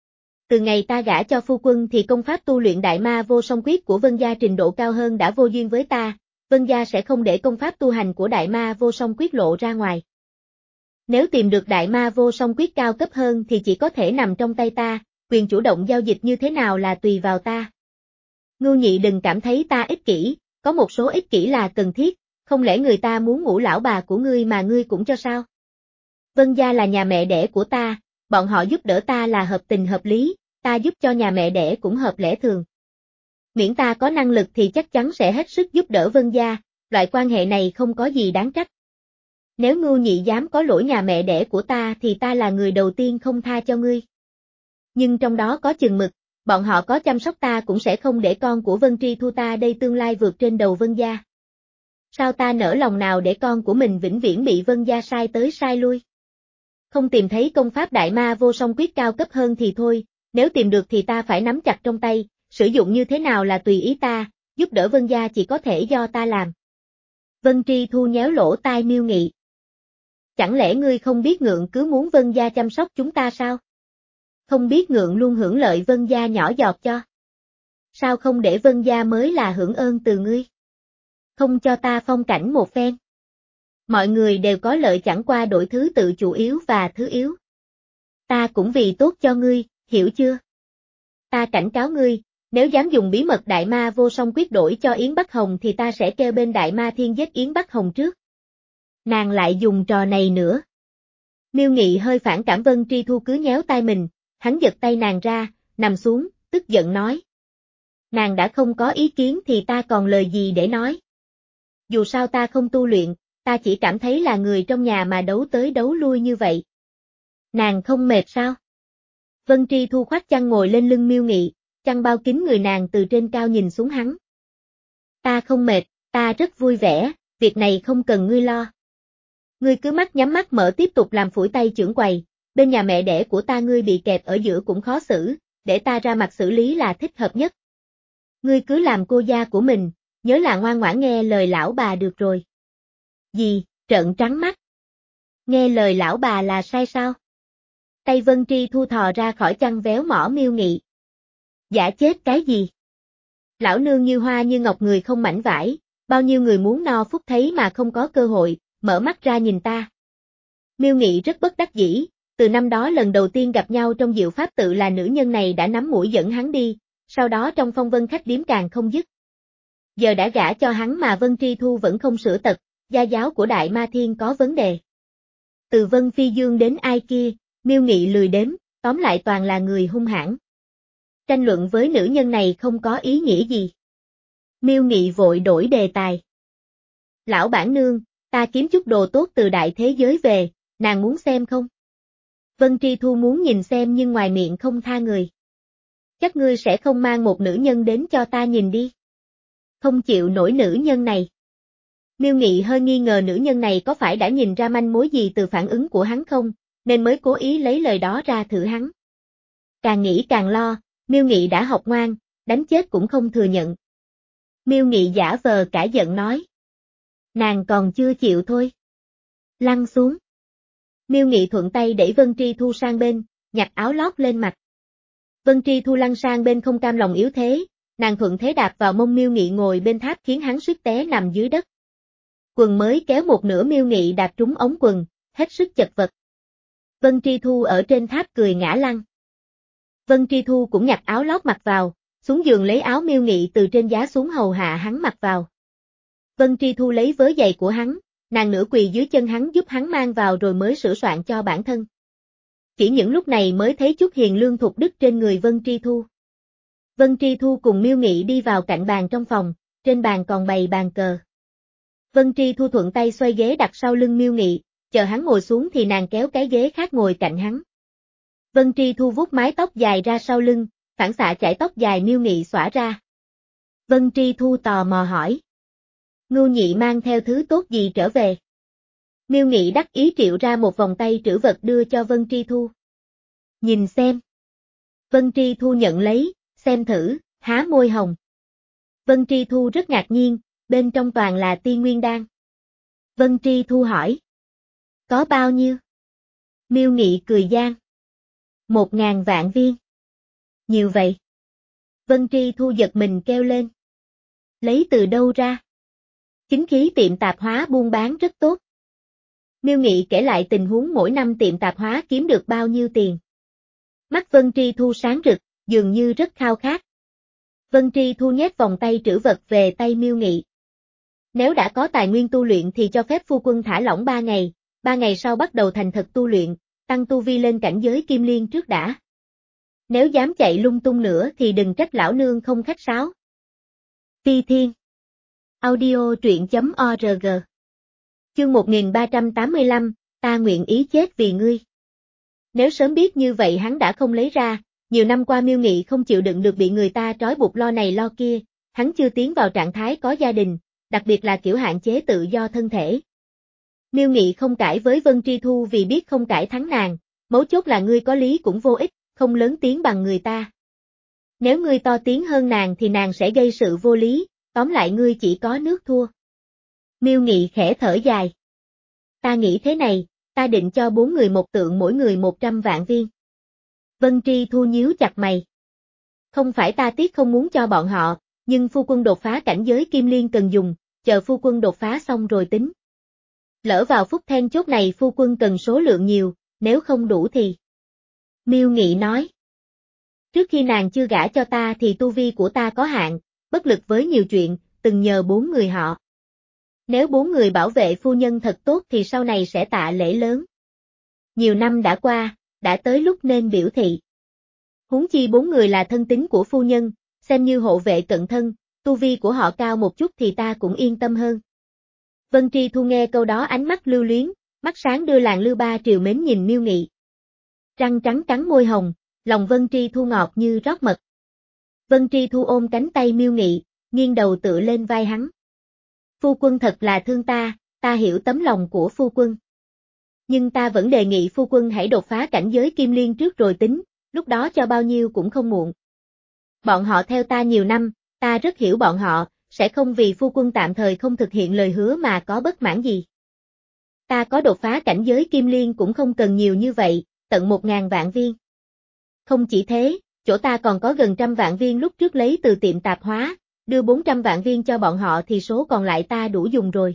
Từ ngày ta gả cho phu quân thì công pháp tu luyện đại ma vô song quyết của Vân gia trình độ cao hơn đã vô duyên với ta, Vân gia sẽ không để công pháp tu hành của đại ma vô song quyết lộ ra ngoài. Nếu tìm được đại ma vô song quyết cao cấp hơn thì chỉ có thể nằm trong tay ta, quyền chủ động giao dịch như thế nào là tùy vào ta. Ngưu Nhị đừng cảm thấy ta ích kỷ, có một số ích kỷ là cần thiết, không lẽ người ta muốn ngủ lão bà của ngươi mà ngươi cũng cho sao? Vân gia là nhà mẹ đẻ của ta, bọn họ giúp đỡ ta là hợp tình hợp lý, ta giúp cho nhà mẹ đẻ cũng hợp lẽ thường. Miễn ta có năng lực thì chắc chắn sẽ hết sức giúp đỡ Vân gia, loại quan hệ này không có gì đáng trách. Nếu Ngưu Nhị dám có lỗi nhà mẹ đẻ của ta thì ta là người đầu tiên không tha cho ngươi. Nhưng trong đó có chừng mực, bọn họ có chăm sóc ta cũng sẽ không để con của Vân Tri Thu ta đây tương lai vượt trên đầu Vân gia. Sao ta nỡ lòng nào để con của mình vĩnh viễn bị Vân gia sai tới sai lui? Không tìm thấy công pháp đại ma vô song quyết cao cấp hơn thì thôi, nếu tìm được thì ta phải nắm chặt trong tay, sử dụng như thế nào là tùy ý ta, giúp đỡ Vân gia chỉ có thể do ta làm. Vân Tri Thu nhéo lỗ tai Miêu Nghị. Chẳng lẽ ngươi không biết ngượng cứ muốn Vân gia chăm sóc chúng ta sao? Không biết ngượng luôn hưởng lợi Vân gia nhỏ giọt cho. Sao không để Vân gia mới là hưởng ơn từ ngươi? Không cho ta phong cảnh một phen. Mọi người đều có lợi chẳng qua đổi thứ tự chủ yếu và thứ yếu. Ta cũng vì tốt cho ngươi, hiểu chưa? Ta cảnh cáo ngươi, nếu dám dùng bí mật đại ma vô song quyết đổi cho Yến Bắc Hồng thì ta sẽ kêu bên Đại Ma Thiên giết Yến Bắc Hồng trước. Nàng lại dùng trò này nữa. Miêu Nghị hơi phản cảm Vân Tri Thu cứ nhéo tay mình, hắn giật tay nàng ra, nằm xuống, tức giận nói. Nàng đã không có ý kiến thì ta còn lời gì để nói. Dù sao ta không tu luyện, ta chỉ cảm thấy là người trong nhà mà đấu tới đấu lui như vậy. Nàng không mệt sao? Vân Tri Thu khoác chăn ngồi lên lưng Miêu Nghị, chăn bao kín người nàng từ trên cao nhìn xuống hắn. Ta không mệt, ta rất vui vẻ, việc này không cần ngươi lo. Ngươi cứ mắt nhắm mắt mở tiếp tục làm phủi tay chưởng quầy, bên nhà mẹ đẻ của ta ngươi bị kẹp ở giữa cũng khó xử, để ta ra mặt xử lý là thích hợp nhất. Ngươi cứ làm cô gia của mình, nhớ là ngoan ngoãn nghe lời lão bà được rồi. Gì, trợn trắng mắt. Nghe lời lão bà là sai sao? Tay Vân Tri Thu thò ra khỏi chăn véo mỏ Miêu Nghị. Giả chết cái gì? Lão nương như hoa như ngọc người không mảnh vải, bao nhiêu người muốn no phúc thấy mà không có cơ hội, mở mắt ra nhìn ta. Miêu Nghị rất bất đắc dĩ, từ năm đó lần đầu tiên gặp nhau trong Diệu Pháp tự là nữ nhân này đã nắm mũi dẫn hắn đi, sau đó trong phong vân khách điếm càng không dứt. Giờ đã gả cho hắn mà Vân Tri Thu vẫn không sửa tật, gia giáo của Đại Ma Thiên có vấn đề. Từ Vân Phi Dương đến ai kia, Miêu Nghị lười đếm, tóm lại toàn là người hung hãn. Tranh luận với nữ nhân này không có ý nghĩa gì. Miêu Nghị vội đổi đề tài. Lão bản nương, ta kiếm chút đồ tốt từ đại thế giới về, nàng muốn xem không? Vân Tri Thu muốn nhìn xem nhưng ngoài miệng không tha người. Chắc ngươi sẽ không mang một nữ nhân đến cho ta nhìn đi. Không chịu nổi nữ nhân này. Miêu Nghị hơi nghi ngờ nữ nhân này có phải đã nhìn ra manh mối gì từ phản ứng của hắn không, nên mới cố ý lấy lời đó ra thử hắn. Càng nghĩ càng lo, Miêu Nghị đã học ngoan, đánh chết cũng không thừa nhận. Miêu Nghị giả vờ cả giận nói. Nàng còn chưa chịu thôi. Lăn xuống. Miêu Nghị thuận tay đẩy Vân Tri Thu sang bên, nhặt áo lót lên mặt. Vân Tri Thu lăn sang bên không cam lòng yếu thế, nàng thuận thế đạp vào mông Miêu Nghị ngồi bên tháp khiến hắn suýt té nằm dưới đất. Quần mới kéo một nửa Miêu Nghị đạp trúng ống quần, hết sức chật vật. Vân Tri Thu ở trên tháp cười ngã lăn. Vân Tri Thu cũng nhặt áo lót mặc vào, xuống giường lấy áo Miêu Nghị từ trên giá xuống hầu hạ hắn mặc vào. Vân Tri Thu lấy vớ giày của hắn, nàng nửa quỳ dưới chân hắn giúp hắn mang vào rồi mới sửa soạn cho bản thân. Chỉ những lúc này mới thấy chút hiền lương thục đức trên người Vân Tri Thu. Vân Tri Thu cùng Miêu Nghị đi vào cạnh bàn trong phòng, trên bàn còn bày bàn cờ. Vân Tri Thu thuận tay xoay ghế đặt sau lưng Miêu Nghị, chờ hắn ngồi xuống thì nàng kéo cái ghế khác ngồi cạnh hắn. Vân Tri Thu vuốt mái tóc dài ra sau lưng, phản xạ chải tóc dài Miêu Nghị xõa ra. Vân Tri Thu tò mò hỏi. Ngưu nhị mang theo thứ tốt gì trở về? Miêu Nghị đắc ý triệu ra một vòng tay trữ vật đưa cho Vân Tri Thu. Nhìn xem. Vân Tri Thu nhận lấy, xem thử, há môi hồng. Vân Tri Thu rất ngạc nhiên, bên trong toàn là Tiên Nguyên Đan. Vân Tri Thu hỏi. Có bao nhiêu? Miêu Nghị cười gian. Một ngàn vạn viên. Nhiều vậy. Vân Tri Thu giật mình kêu lên. Lấy từ đâu ra? Chính khí tiệm tạp hóa buôn bán rất tốt. Miêu Nghị kể lại tình huống mỗi năm tiệm tạp hóa kiếm được bao nhiêu tiền. Mắt Vân Tri Thu sáng rực, dường như rất khao khát. Vân Tri Thu nhét vòng tay trữ vật về tay Miêu Nghị. Nếu đã có tài nguyên tu luyện thì cho phép phu quân thả lỏng ba ngày, ba ngày sau bắt đầu thành thật tu luyện, tăng tu vi lên cảnh giới kim liên trước đã. Nếu dám chạy lung tung nữa thì đừng trách lão nương không khách sáo. Phi Thiên Audio truyện chấm org Chương một nghìn ba trăm tám mươi lăm, ta nguyện ý chết vì ngươi. Nếu sớm biết như vậy hắn đã không lấy ra, nhiều năm qua Miêu Nghị không chịu đựng được bị người ta trói buộc lo này lo kia, hắn chưa tiến vào trạng thái có gia đình, đặc biệt là kiểu hạn chế tự do thân thể. Miêu Nghị không cãi với Vân Tri Thu vì biết không cãi thắng nàng, mấu chốt là ngươi có lý cũng vô ích, không lớn tiếng bằng người ta. Nếu ngươi to tiếng hơn nàng thì nàng sẽ gây sự vô lý, tóm lại ngươi chỉ có nước thua. Miêu Nghị khẽ thở dài. Ta nghĩ thế này, ta định cho bốn người một tượng mỗi người một trăm vạn viên. Vân Tri Thu nhíu chặt mày. Không phải ta tiếc không muốn cho bọn họ, nhưng phu quân đột phá cảnh giới kim liên cần dùng, chờ phu quân đột phá xong rồi tính. Lỡ vào phút then chốt này phu quân cần số lượng nhiều, nếu không đủ thì. Miêu Nghị nói. Trước khi nàng chưa gả cho ta thì tu vi của ta có hạn, bất lực với nhiều chuyện, từng nhờ bốn người họ. Nếu bốn người bảo vệ phu nhân thật tốt thì sau này sẽ tạ lễ lớn. Nhiều năm đã qua, đã tới lúc nên biểu thị. Huống chi bốn người là thân tín của phu nhân, xem như hộ vệ cận thân, tu vi của họ cao một chút thì ta cũng yên tâm hơn. Vân Tri Thu nghe câu đó ánh mắt lưu luyến, mắt sáng đưa làn lưu ba triều mến nhìn Miêu Nghị. Răng trắng cắn môi hồng, lòng Vân Tri Thu ngọt như rót mật. Vân Tri Thu ôm cánh tay Miêu Nghị, nghiêng đầu tựa lên vai hắn. Phu quân thật là thương ta, ta hiểu tấm lòng của phu quân. Nhưng ta vẫn đề nghị phu quân hãy đột phá cảnh giới kim liên trước rồi tính, lúc đó cho bao nhiêu cũng không muộn. Bọn họ theo ta nhiều năm, ta rất hiểu bọn họ, sẽ không vì phu quân tạm thời không thực hiện lời hứa mà có bất mãn gì. Ta có đột phá cảnh giới kim liên cũng không cần nhiều như vậy, tận một ngàn vạn viên. Không chỉ thế, chỗ ta còn có gần trăm vạn viên lúc trước lấy từ tiệm tạp hóa, đưa bốn trăm vạn viên cho bọn họ thì số còn lại ta đủ dùng rồi.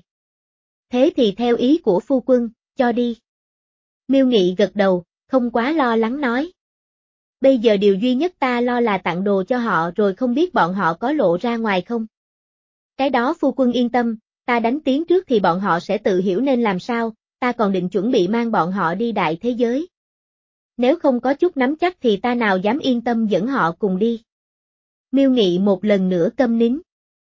Thế thì theo ý của phu quân, cho đi. Miêu Nghị gật đầu, không quá lo lắng nói. Bây giờ điều duy nhất ta lo là tặng đồ cho họ rồi không biết bọn họ có lộ ra ngoài không. Cái đó phu quân yên tâm, ta đánh tiếng trước thì bọn họ sẽ tự hiểu nên làm sao, ta còn định chuẩn bị mang bọn họ đi đại thế giới. Nếu không có chút nắm chắc thì ta nào dám yên tâm dẫn họ cùng đi. Miêu Nghị một lần nữa câm nín.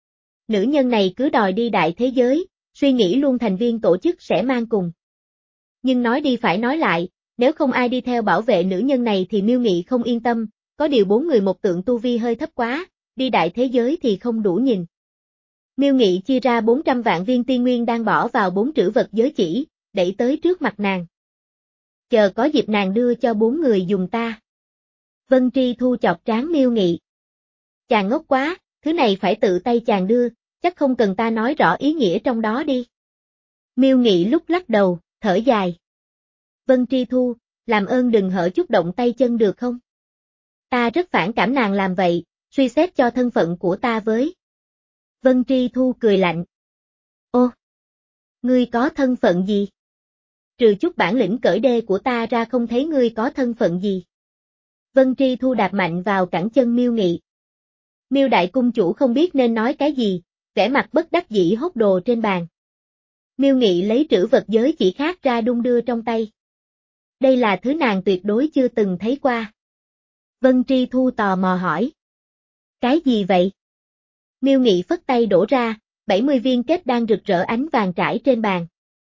Nữ nhân này cứ đòi đi đại thế giới, suy nghĩ luôn thành viên tổ chức sẽ mang cùng. Nhưng nói đi phải nói lại, nếu không ai đi theo bảo vệ nữ nhân này thì Miêu Nghị không yên tâm, có điều bốn người một tượng tu vi hơi thấp quá, đi đại thế giới thì không đủ nhìn. Miêu Nghị chia ra bốn trăm vạn viên tiên nguyên đang bỏ vào bốn trữ vật giới chỉ, đẩy tới trước mặt nàng. Chờ có dịp nàng đưa cho bốn người dùng ta. Vân Tri Thu chọc trán Miêu Nghị. Chàng ngốc quá, thứ này phải tự tay chàng đưa, chắc không cần ta nói rõ ý nghĩa trong đó đi. Miêu Nghị lúc lắc đầu, thở dài. Vân Tri Thu, làm ơn đừng hở chút động tay chân được không? Ta rất phản cảm nàng làm vậy, suy xét cho thân phận của ta với. Vân Tri Thu cười lạnh. Ô, ngươi có thân phận gì? Trừ chút bản lĩnh cởi đê của ta ra không thấy ngươi có thân phận gì. Vân Tri Thu đạp mạnh vào cẳng chân Miêu Nghị. Miêu đại cung chủ không biết nên nói cái gì, vẻ mặt bất đắc dĩ hốt đồ trên bàn. Miêu Nghị lấy trữ vật giới chỉ khác ra đung đưa trong tay. Đây là thứ nàng tuyệt đối chưa từng thấy qua. Vân Tri Thu tò mò hỏi. Cái gì vậy? Miêu Nghị phất tay đổ ra, bảy mươi viên kết đan rực rỡ ánh vàng trải trên bàn.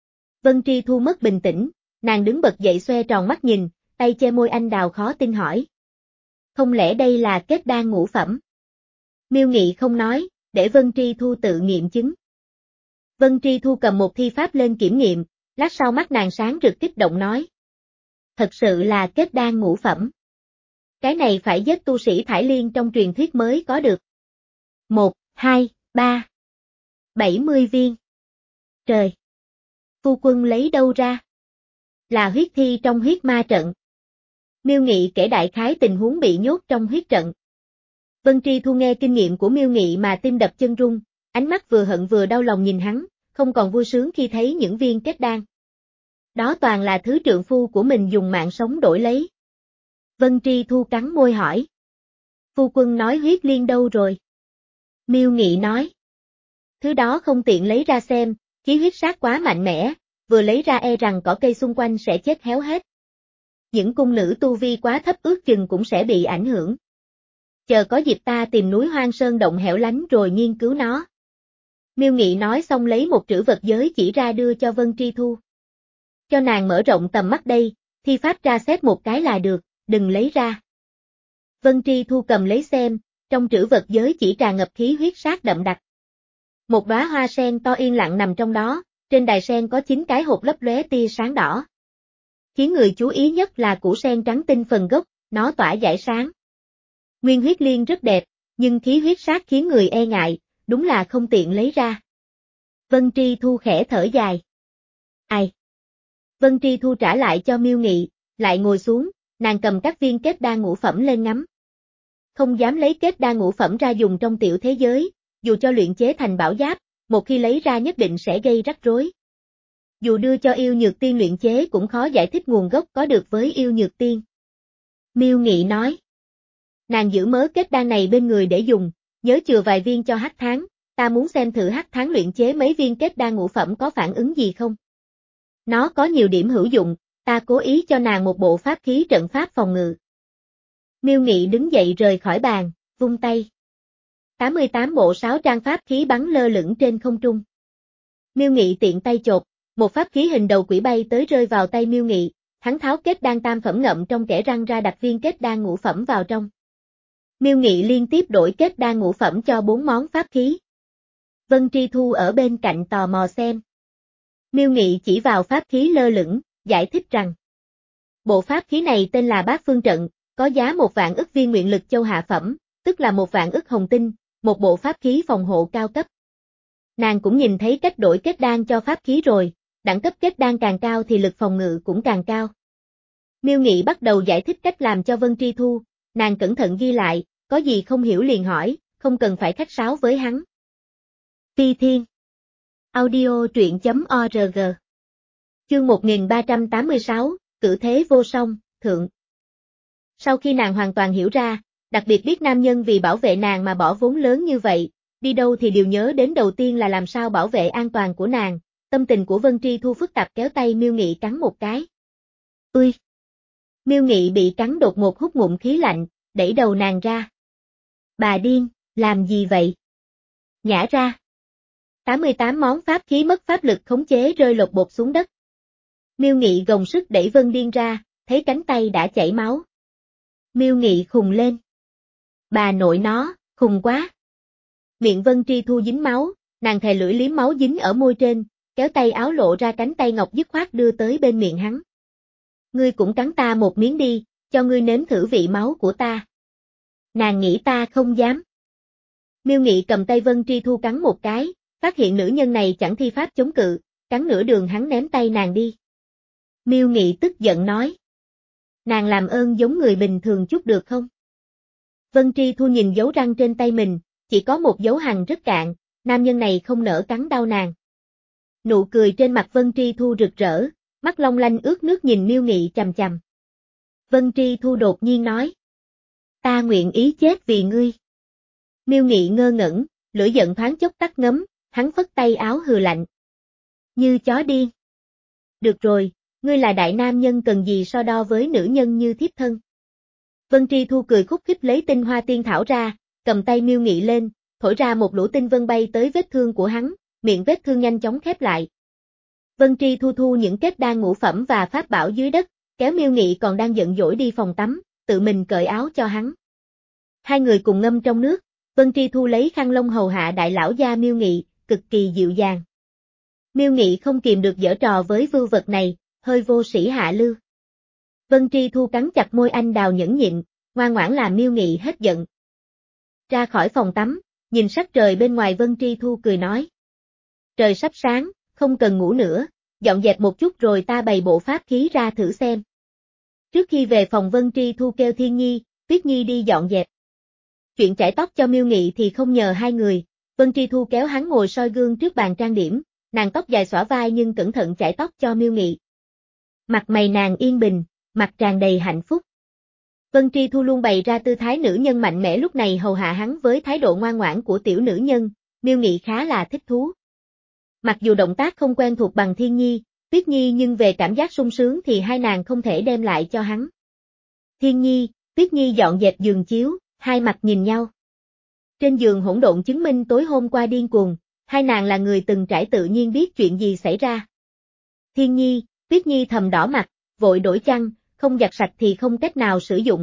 Vân Tri Thu mất bình tĩnh, nàng đứng bật dậy xoe tròn mắt nhìn, tay che môi anh đào khó tin hỏi. Không lẽ đây là kết đan ngũ phẩm? Miêu Nghị không nói, để Vân Tri Thu tự nghiệm chứng. Vân Tri Thu cầm một thi pháp lên kiểm nghiệm, lát sau mắt nàng sáng rực kích động nói. Thật sự là kết đan ngũ phẩm. Cái này phải giết tu sĩ Thải Liên trong truyền thuyết mới có được. Một, hai, ba. Bảy mươi viên. Trời! Phu quân lấy đâu ra? Là huyết thi trong huyết ma trận. Miêu Nghị kể đại khái tình huống bị nhốt trong huyết trận. Vân Tri Thu nghe kinh nghiệm của Miêu Nghị mà tim đập chân rung, ánh mắt vừa hận vừa đau lòng nhìn hắn, không còn vui sướng khi thấy những viên kết đan. Đó toàn là thứ trượng phu của mình dùng mạng sống đổi lấy. Vân Tri Thu cắn môi hỏi. Phu quân nói huyết liên đâu rồi? Miêu Nghị nói. Thứ đó không tiện lấy ra xem, khí huyết sát quá mạnh mẽ, vừa lấy ra e rằng cỏ cây xung quanh sẽ chết héo hết. Những cung nữ tu vi quá thấp ước chừng cũng sẽ bị ảnh hưởng. Chờ có dịp ta tìm núi hoang sơn động hẻo lánh rồi nghiên cứu nó. Miêu Nghị nói xong lấy một trữ vật giới chỉ ra đưa cho Vân Tri Thu. Cho nàng mở rộng tầm mắt đây, thi pháp ra xét một cái là được, đừng lấy ra. Vân Tri Thu cầm lấy xem, trong trữ vật giới chỉ tràn ngập khí huyết sát đậm đặc. Một đóa hoa sen to yên lặng nằm trong đó, trên đài sen có chín cái hộp lấp lóe tia sáng đỏ. Khiến người chú ý nhất là củ sen trắng tinh phần gốc, nó tỏa dải sáng. Nguyên huyết liên rất đẹp, nhưng khí huyết sát khiến người e ngại, đúng là không tiện lấy ra. Vân Tri Thu khẽ thở dài. Ai? Vân Tri Thu trả lại cho Miêu Nghị, lại ngồi xuống, nàng cầm các viên kết đan ngũ phẩm lên ngắm. Không dám lấy kết đan ngũ phẩm ra dùng trong tiểu thế giới, dù cho luyện chế thành bảo giáp, một khi lấy ra nhất định sẽ gây rắc rối. Dù đưa cho yêu nhược tiên luyện chế cũng khó giải thích nguồn gốc có được với yêu nhược tiên. Miêu Nghị nói. Nàng giữ mớ kết đan này bên người để dùng, nhớ chừa vài viên cho Hắc Tháng, ta muốn xem thử Hắc Tháng luyện chế mấy viên kết đan ngũ phẩm có phản ứng gì không. Nó có nhiều điểm hữu dụng, ta cố ý cho nàng một bộ pháp khí trận pháp phòng ngự. Miêu Nghị đứng dậy rời khỏi bàn, vung tay. tám mươi tám bộ sáu trang pháp khí bắn lơ lửng trên không trung. Miêu Nghị tiện tay chộp, một pháp khí hình đầu quỷ bay tới rơi vào tay Miêu Nghị, hắn tháo kết đan tam phẩm ngậm trong kẽ răng ra đặt viên kết đan ngũ phẩm vào trong. Miêu Nghị liên tiếp đổi kết đan ngũ phẩm cho bốn món pháp khí. Vân Tri Thu ở bên cạnh tò mò xem. Miêu Nghị chỉ vào pháp khí lơ lửng, giải thích rằng bộ pháp khí này tên là Bát Phương Trận, có giá một vạn ức viên nguyện lực châu hạ phẩm, tức là một vạn ức hồng tinh, một bộ pháp khí phòng hộ cao cấp. Nàng cũng nhìn thấy cách đổi kết đan cho pháp khí rồi, đẳng cấp kết đan càng cao thì lực phòng ngự cũng càng cao. Miêu Nghị bắt đầu giải thích cách làm cho Vân Tri Thu, nàng cẩn thận ghi lại, có gì không hiểu liền hỏi, không cần phải khách sáo với hắn. Phi Thiên Audio truyện.org Chương một nghìn ba trăm tám mươi sáu, Cử thế vô song, thượng. Sau khi nàng hoàn toàn hiểu ra, đặc biệt biết nam nhân vì bảo vệ nàng mà bỏ vốn lớn như vậy, đi đâu thì điều nhớ đến đầu tiên là làm sao bảo vệ an toàn của nàng, tâm tình của Vân Tri Thu phức tạp kéo tay Miêu Nghị cắn một cái. Ui! Miêu Nghị bị cắn đột ngột hút ngụm khí lạnh, đẩy đầu nàng ra. Bà điên, làm gì vậy? Nhả ra. tám mươi tám món pháp khí mất pháp lực khống chế rơi lột bột xuống đất. Miêu Nghị gồng sức đẩy Vân Điên ra, thấy cánh tay đã chảy máu. Miêu Nghị khùng lên. Bà nội nó, khùng quá. Miệng Vân Tri Thu dính máu, nàng thè lưỡi liếm máu dính ở môi trên, kéo tay áo lộ ra cánh tay ngọc dứt khoát đưa tới bên miệng hắn. Ngươi cũng cắn ta một miếng đi, cho ngươi nếm thử vị máu của ta. Nàng nghĩ ta không dám. Miêu Nghị cầm tay Vân Tri Thu cắn một cái, phát hiện nữ nhân này chẳng thi pháp chống cự, cắn nửa đường hắn ném tay nàng đi. Miêu Nghị tức giận nói. Nàng làm ơn giống người bình thường chút được không? Vân Tri Thu nhìn dấu răng trên tay mình, chỉ có một dấu hằn rất cạn, nam nhân này không nỡ cắn đau nàng. Nụ cười trên mặt Vân Tri Thu rực rỡ, mắt long lanh ướt nước nhìn Miêu Nghị chằm chằm. Vân Tri Thu đột nhiên nói. Ta nguyện ý chết vì ngươi. Miêu Nghị ngơ ngẩn, lửa giận thoáng chốc tắt ngấm, hắn phất tay áo hừ lạnh. Như chó điên. Được rồi, ngươi là đại nam nhân cần gì so đo với nữ nhân như thiếp thân. Vân Tri Thu cười khúc khích lấy tinh hoa tiên thảo ra, cầm tay Miêu Nghị lên, thổi ra một lũ tinh vân bay tới vết thương của hắn, miệng vết thương nhanh chóng khép lại. Vân Tri Thu thu những kết đan ngũ phẩm và pháp bảo dưới đất, kéo Miêu Nghị còn đang giận dỗi đi phòng tắm, tự mình cởi áo cho hắn. Hai người cùng ngâm trong nước, Vân Tri Thu lấy khăn lông hầu hạ đại lão gia Miêu Nghị, cực kỳ dịu dàng. Miêu Nghị không kìm được giở trò với vưu vật này, hơi vô sĩ hạ lưu. Vân Tri Thu cắn chặt môi anh đào nhẫn nhịn, ngoan ngoãn làm Miêu Nghị hết giận. Ra khỏi phòng tắm, nhìn sắc trời bên ngoài Vân Tri Thu cười nói. Trời sắp sáng, không cần ngủ nữa, dọn dẹp một chút rồi ta bày bộ pháp khí ra thử xem. Trước khi về phòng Vân Tri Thu kêu Thiên Nhi, Tuyết Nhi đi dọn dẹp. Chuyện chải tóc cho Miêu Nghị thì không nhờ hai người, Vân Tri Thu kéo hắn ngồi soi gương trước bàn trang điểm, nàng tóc dài xõa vai nhưng cẩn thận chải tóc cho Miêu Nghị. Mặt mày nàng yên bình, mặt tràn đầy hạnh phúc. Vân Tri Thu luôn bày ra tư thái nữ nhân mạnh mẽ lúc này hầu hạ hắn với thái độ ngoan ngoãn của tiểu nữ nhân, Miêu Nghị khá là thích thú. Mặc dù động tác không quen thuộc bằng Thiên Nhi, Tuyết Nhi nhưng về cảm giác sung sướng thì hai nàng không thể đem lại cho hắn. Thiên Nhi, Tuyết Nhi dọn dẹp giường chiếu, hai mặt nhìn nhau. Trên giường hỗn độn chứng minh tối hôm qua điên cuồng, hai nàng là người từng trải tự nhiên biết chuyện gì xảy ra. Thiên Nhi, Tuyết Nhi thầm đỏ mặt, vội đổi chăn, không giặt sạch thì không cách nào sử dụng.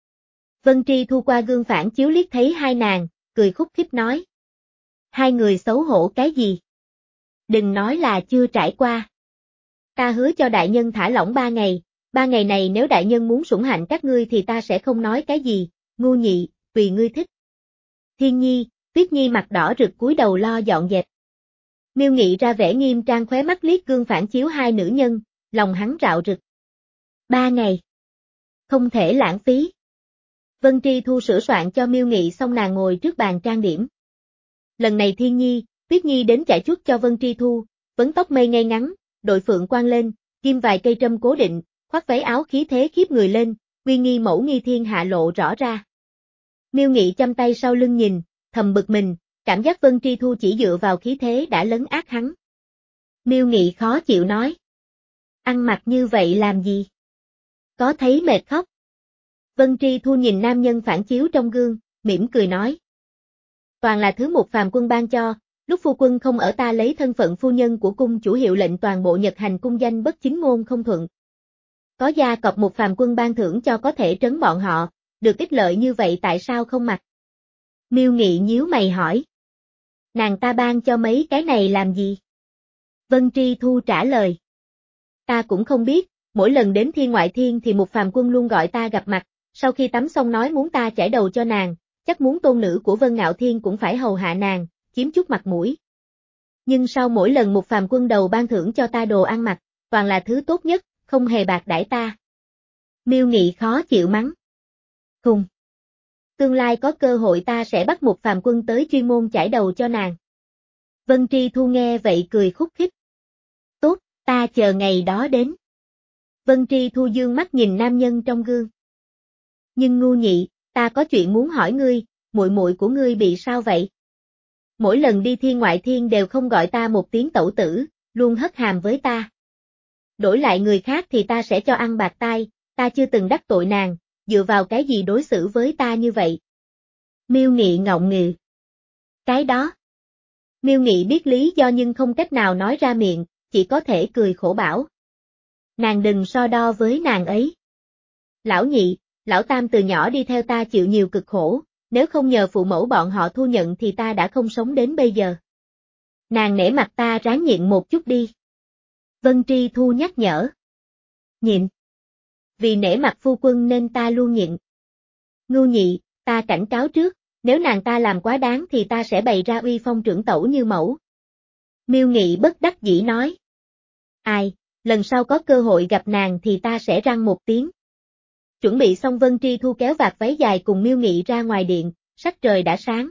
Vân Tri Thu qua gương phản chiếu liếc thấy hai nàng, cười khúc khích nói. Hai người xấu hổ cái gì? Đừng nói là chưa trải qua. Ta hứa cho đại nhân thả lỏng ba ngày, ba ngày này nếu đại nhân muốn sủng hạnh các ngươi thì ta sẽ không nói cái gì, ngu nhị, tùy ngươi thích. Thiên Nhi, Tuyết Nhi mặt đỏ rực cúi đầu lo dọn dẹp. Miêu Nghị ra vẻ nghiêm trang khóe mắt liếc gương phản chiếu hai nữ nhân, lòng hắn rạo rực. Ba ngày. Không thể lãng phí. Vân Tri Thu sửa soạn cho Miêu Nghị xong nàng ngồi trước bàn trang điểm. Lần này Thiên Nhi, Tuyết Nhi đến chải chuốt cho Vân Tri Thu, vấn tóc mây ngay ngắn, đội phượng quang lên, kim vài cây trâm cố định, khoác váy áo khí thế khiếp người lên, uy nghi mẫu nghi thiên hạ lộ rõ ra. Miêu Nghị chăm tay sau lưng nhìn, thầm bực mình, cảm giác Vân Tri Thu chỉ dựa vào khí thế đã lấn át hắn. Miêu Nghị khó chịu nói. Ăn mặc như vậy làm gì? Có thấy mệt khóc? Vân Tri Thu nhìn nam nhân phản chiếu trong gương, mỉm cười nói. Toàn là thứ một phàm quân ban cho, lúc phu quân không ở ta lấy thân phận phu nhân của cung chủ hiệu lệnh toàn bộ Nhật hành cung danh bất chính ngôn không thuận. Có gia cọc một phàm quân ban thưởng cho có thể trấn bọn họ, được ích lợi như vậy tại sao không mặc? Miêu Nghị nhíu mày hỏi. Nàng ta ban cho mấy cái này làm gì? Vân Tri Thu trả lời. ta cũng không biết, mỗi lần đến thiên ngoại thiên thì một phàm quân luôn gọi ta gặp mặt, sau khi tắm xong nói muốn ta chải đầu cho nàng, chắc muốn tôn nữ của Vân Ngạo Thiên cũng phải hầu hạ nàng, chiếm chút mặt mũi. Nhưng sau mỗi lần một phàm quân đầu ban thưởng cho ta đồ ăn mặc, toàn là thứ tốt nhất, không hề bạc đãi ta. Miêu Nghị khó chịu mắng. Khùng. Tương lai có cơ hội ta sẽ bắt một phàm quân tới chuyên môn chải đầu cho nàng. Vân Tri Thu nghe vậy cười khúc khích. Tốt, ta chờ ngày đó đến. Vân Tri Thu dương mắt nhìn nam nhân trong gương. Nhưng ngu nhị, ta có chuyện muốn hỏi ngươi, muội muội của ngươi bị sao vậy? Mỗi lần đi thiên ngoại thiên đều không gọi ta một tiếng tẩu tử, luôn hất hàm với ta. Đổi lại người khác thì ta sẽ cho ăn bạc tai, ta chưa từng đắc tội nàng, dựa vào cái gì đối xử với ta như vậy? Miêu Nghị ngọng nghịu. Cái đó. Miêu Nghị biết lý do nhưng không cách nào nói ra miệng, chỉ có thể cười khổ bảo. Nàng đừng so đo với nàng ấy. Lão nhị, lão tam từ nhỏ đi theo ta chịu nhiều cực khổ, nếu không nhờ phụ mẫu bọn họ thu nhận thì ta đã không sống đến bây giờ. Nàng nể mặt ta ráng nhịn một chút đi. Vân Tri Thu nhắc nhở. Nhịn. Vì nể mặt phu quân nên ta luôn nhịn. Ngưu nhị, ta cảnh cáo trước, nếu nàng ta làm quá đáng thì ta sẽ bày ra uy phong trưởng tẩu như mẫu. Miêu Nghị bất đắc dĩ nói. Ai, lần sau có cơ hội gặp nàng thì ta sẽ răng một tiếng. Chuẩn bị xong Vân Tri Thu kéo vạt váy dài cùng Miêu Nghị ra ngoài điện, sắc trời đã sáng.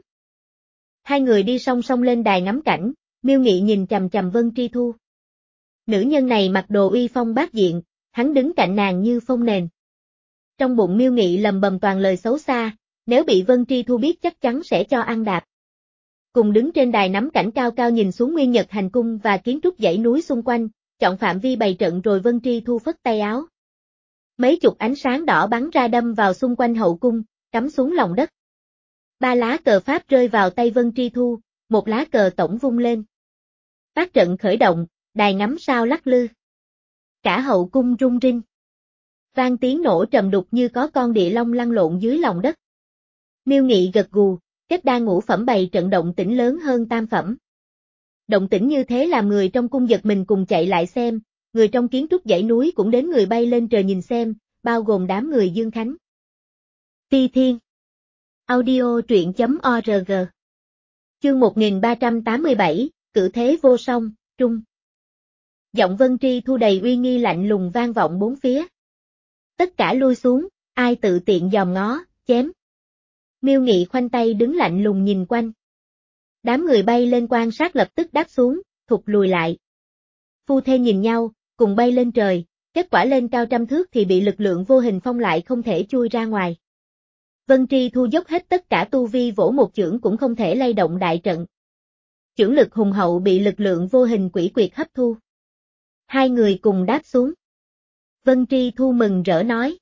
Hai người đi song song lên đài ngắm cảnh, Miêu Nghị nhìn chằm chằm Vân Tri Thu. Nữ nhân này mặc đồ uy phong bát diện, hắn đứng cạnh nàng như phong nền. Trong bụng Miêu Nghị lầm bầm toàn lời xấu xa, nếu bị Vân Tri Thu biết chắc chắn sẽ cho ăn đạp. Cùng đứng trên đài nắm cảnh cao cao nhìn xuống Nguyên Nhật hành cung và kiến trúc dãy núi xung quanh, chọn phạm vi bày trận rồi Vân Tri Thu phất tay áo. Mấy chục ánh sáng đỏ bắn ra đâm vào xung quanh hậu cung, cắm xuống lòng đất. Ba lá cờ Pháp rơi vào tay Vân Tri Thu, một lá cờ tổng vung lên. Phát trận khởi động, đài ngắm sao lắc lư. Cả hậu cung rung rinh. Vang tiếng nổ trầm đục như có con địa long lăn lộn dưới lòng đất. Miêu Nghị gật gù, kết đa ngũ phẩm bày trận động tĩnh lớn hơn tam phẩm. Động tĩnh như thế làm người trong cung giật mình cùng chạy lại xem, người trong kiến trúc dãy núi cũng đến người bay lên trời nhìn xem, bao gồm đám người Dương Khánh. Ti Thiên. Audio truyện chấm org. Chương một nghìn ba trăm tám mươi bảy, Cử thế vô song, Trung. Giọng Vân Tri Thu đầy uy nghi lạnh lùng vang vọng bốn phía. Tất cả lui xuống, ai tự tiện dòm ngó, chém. Miêu Nghị khoanh tay đứng lạnh lùng nhìn quanh. Đám người bay lên quan sát lập tức đáp xuống, thụt lùi lại. Phu thê nhìn nhau, cùng bay lên trời, kết quả lên cao trăm thước thì bị lực lượng vô hình phong lại không thể chui ra ngoài. Vân Tri Thu dốc hết tất cả tu vi vỗ một chưởng cũng không thể lay động đại trận. Chưởng lực hùng hậu bị lực lượng vô hình quỷ quyệt hấp thu. Hai người cùng đáp xuống. Vân Tri Thu mừng rỡ nói.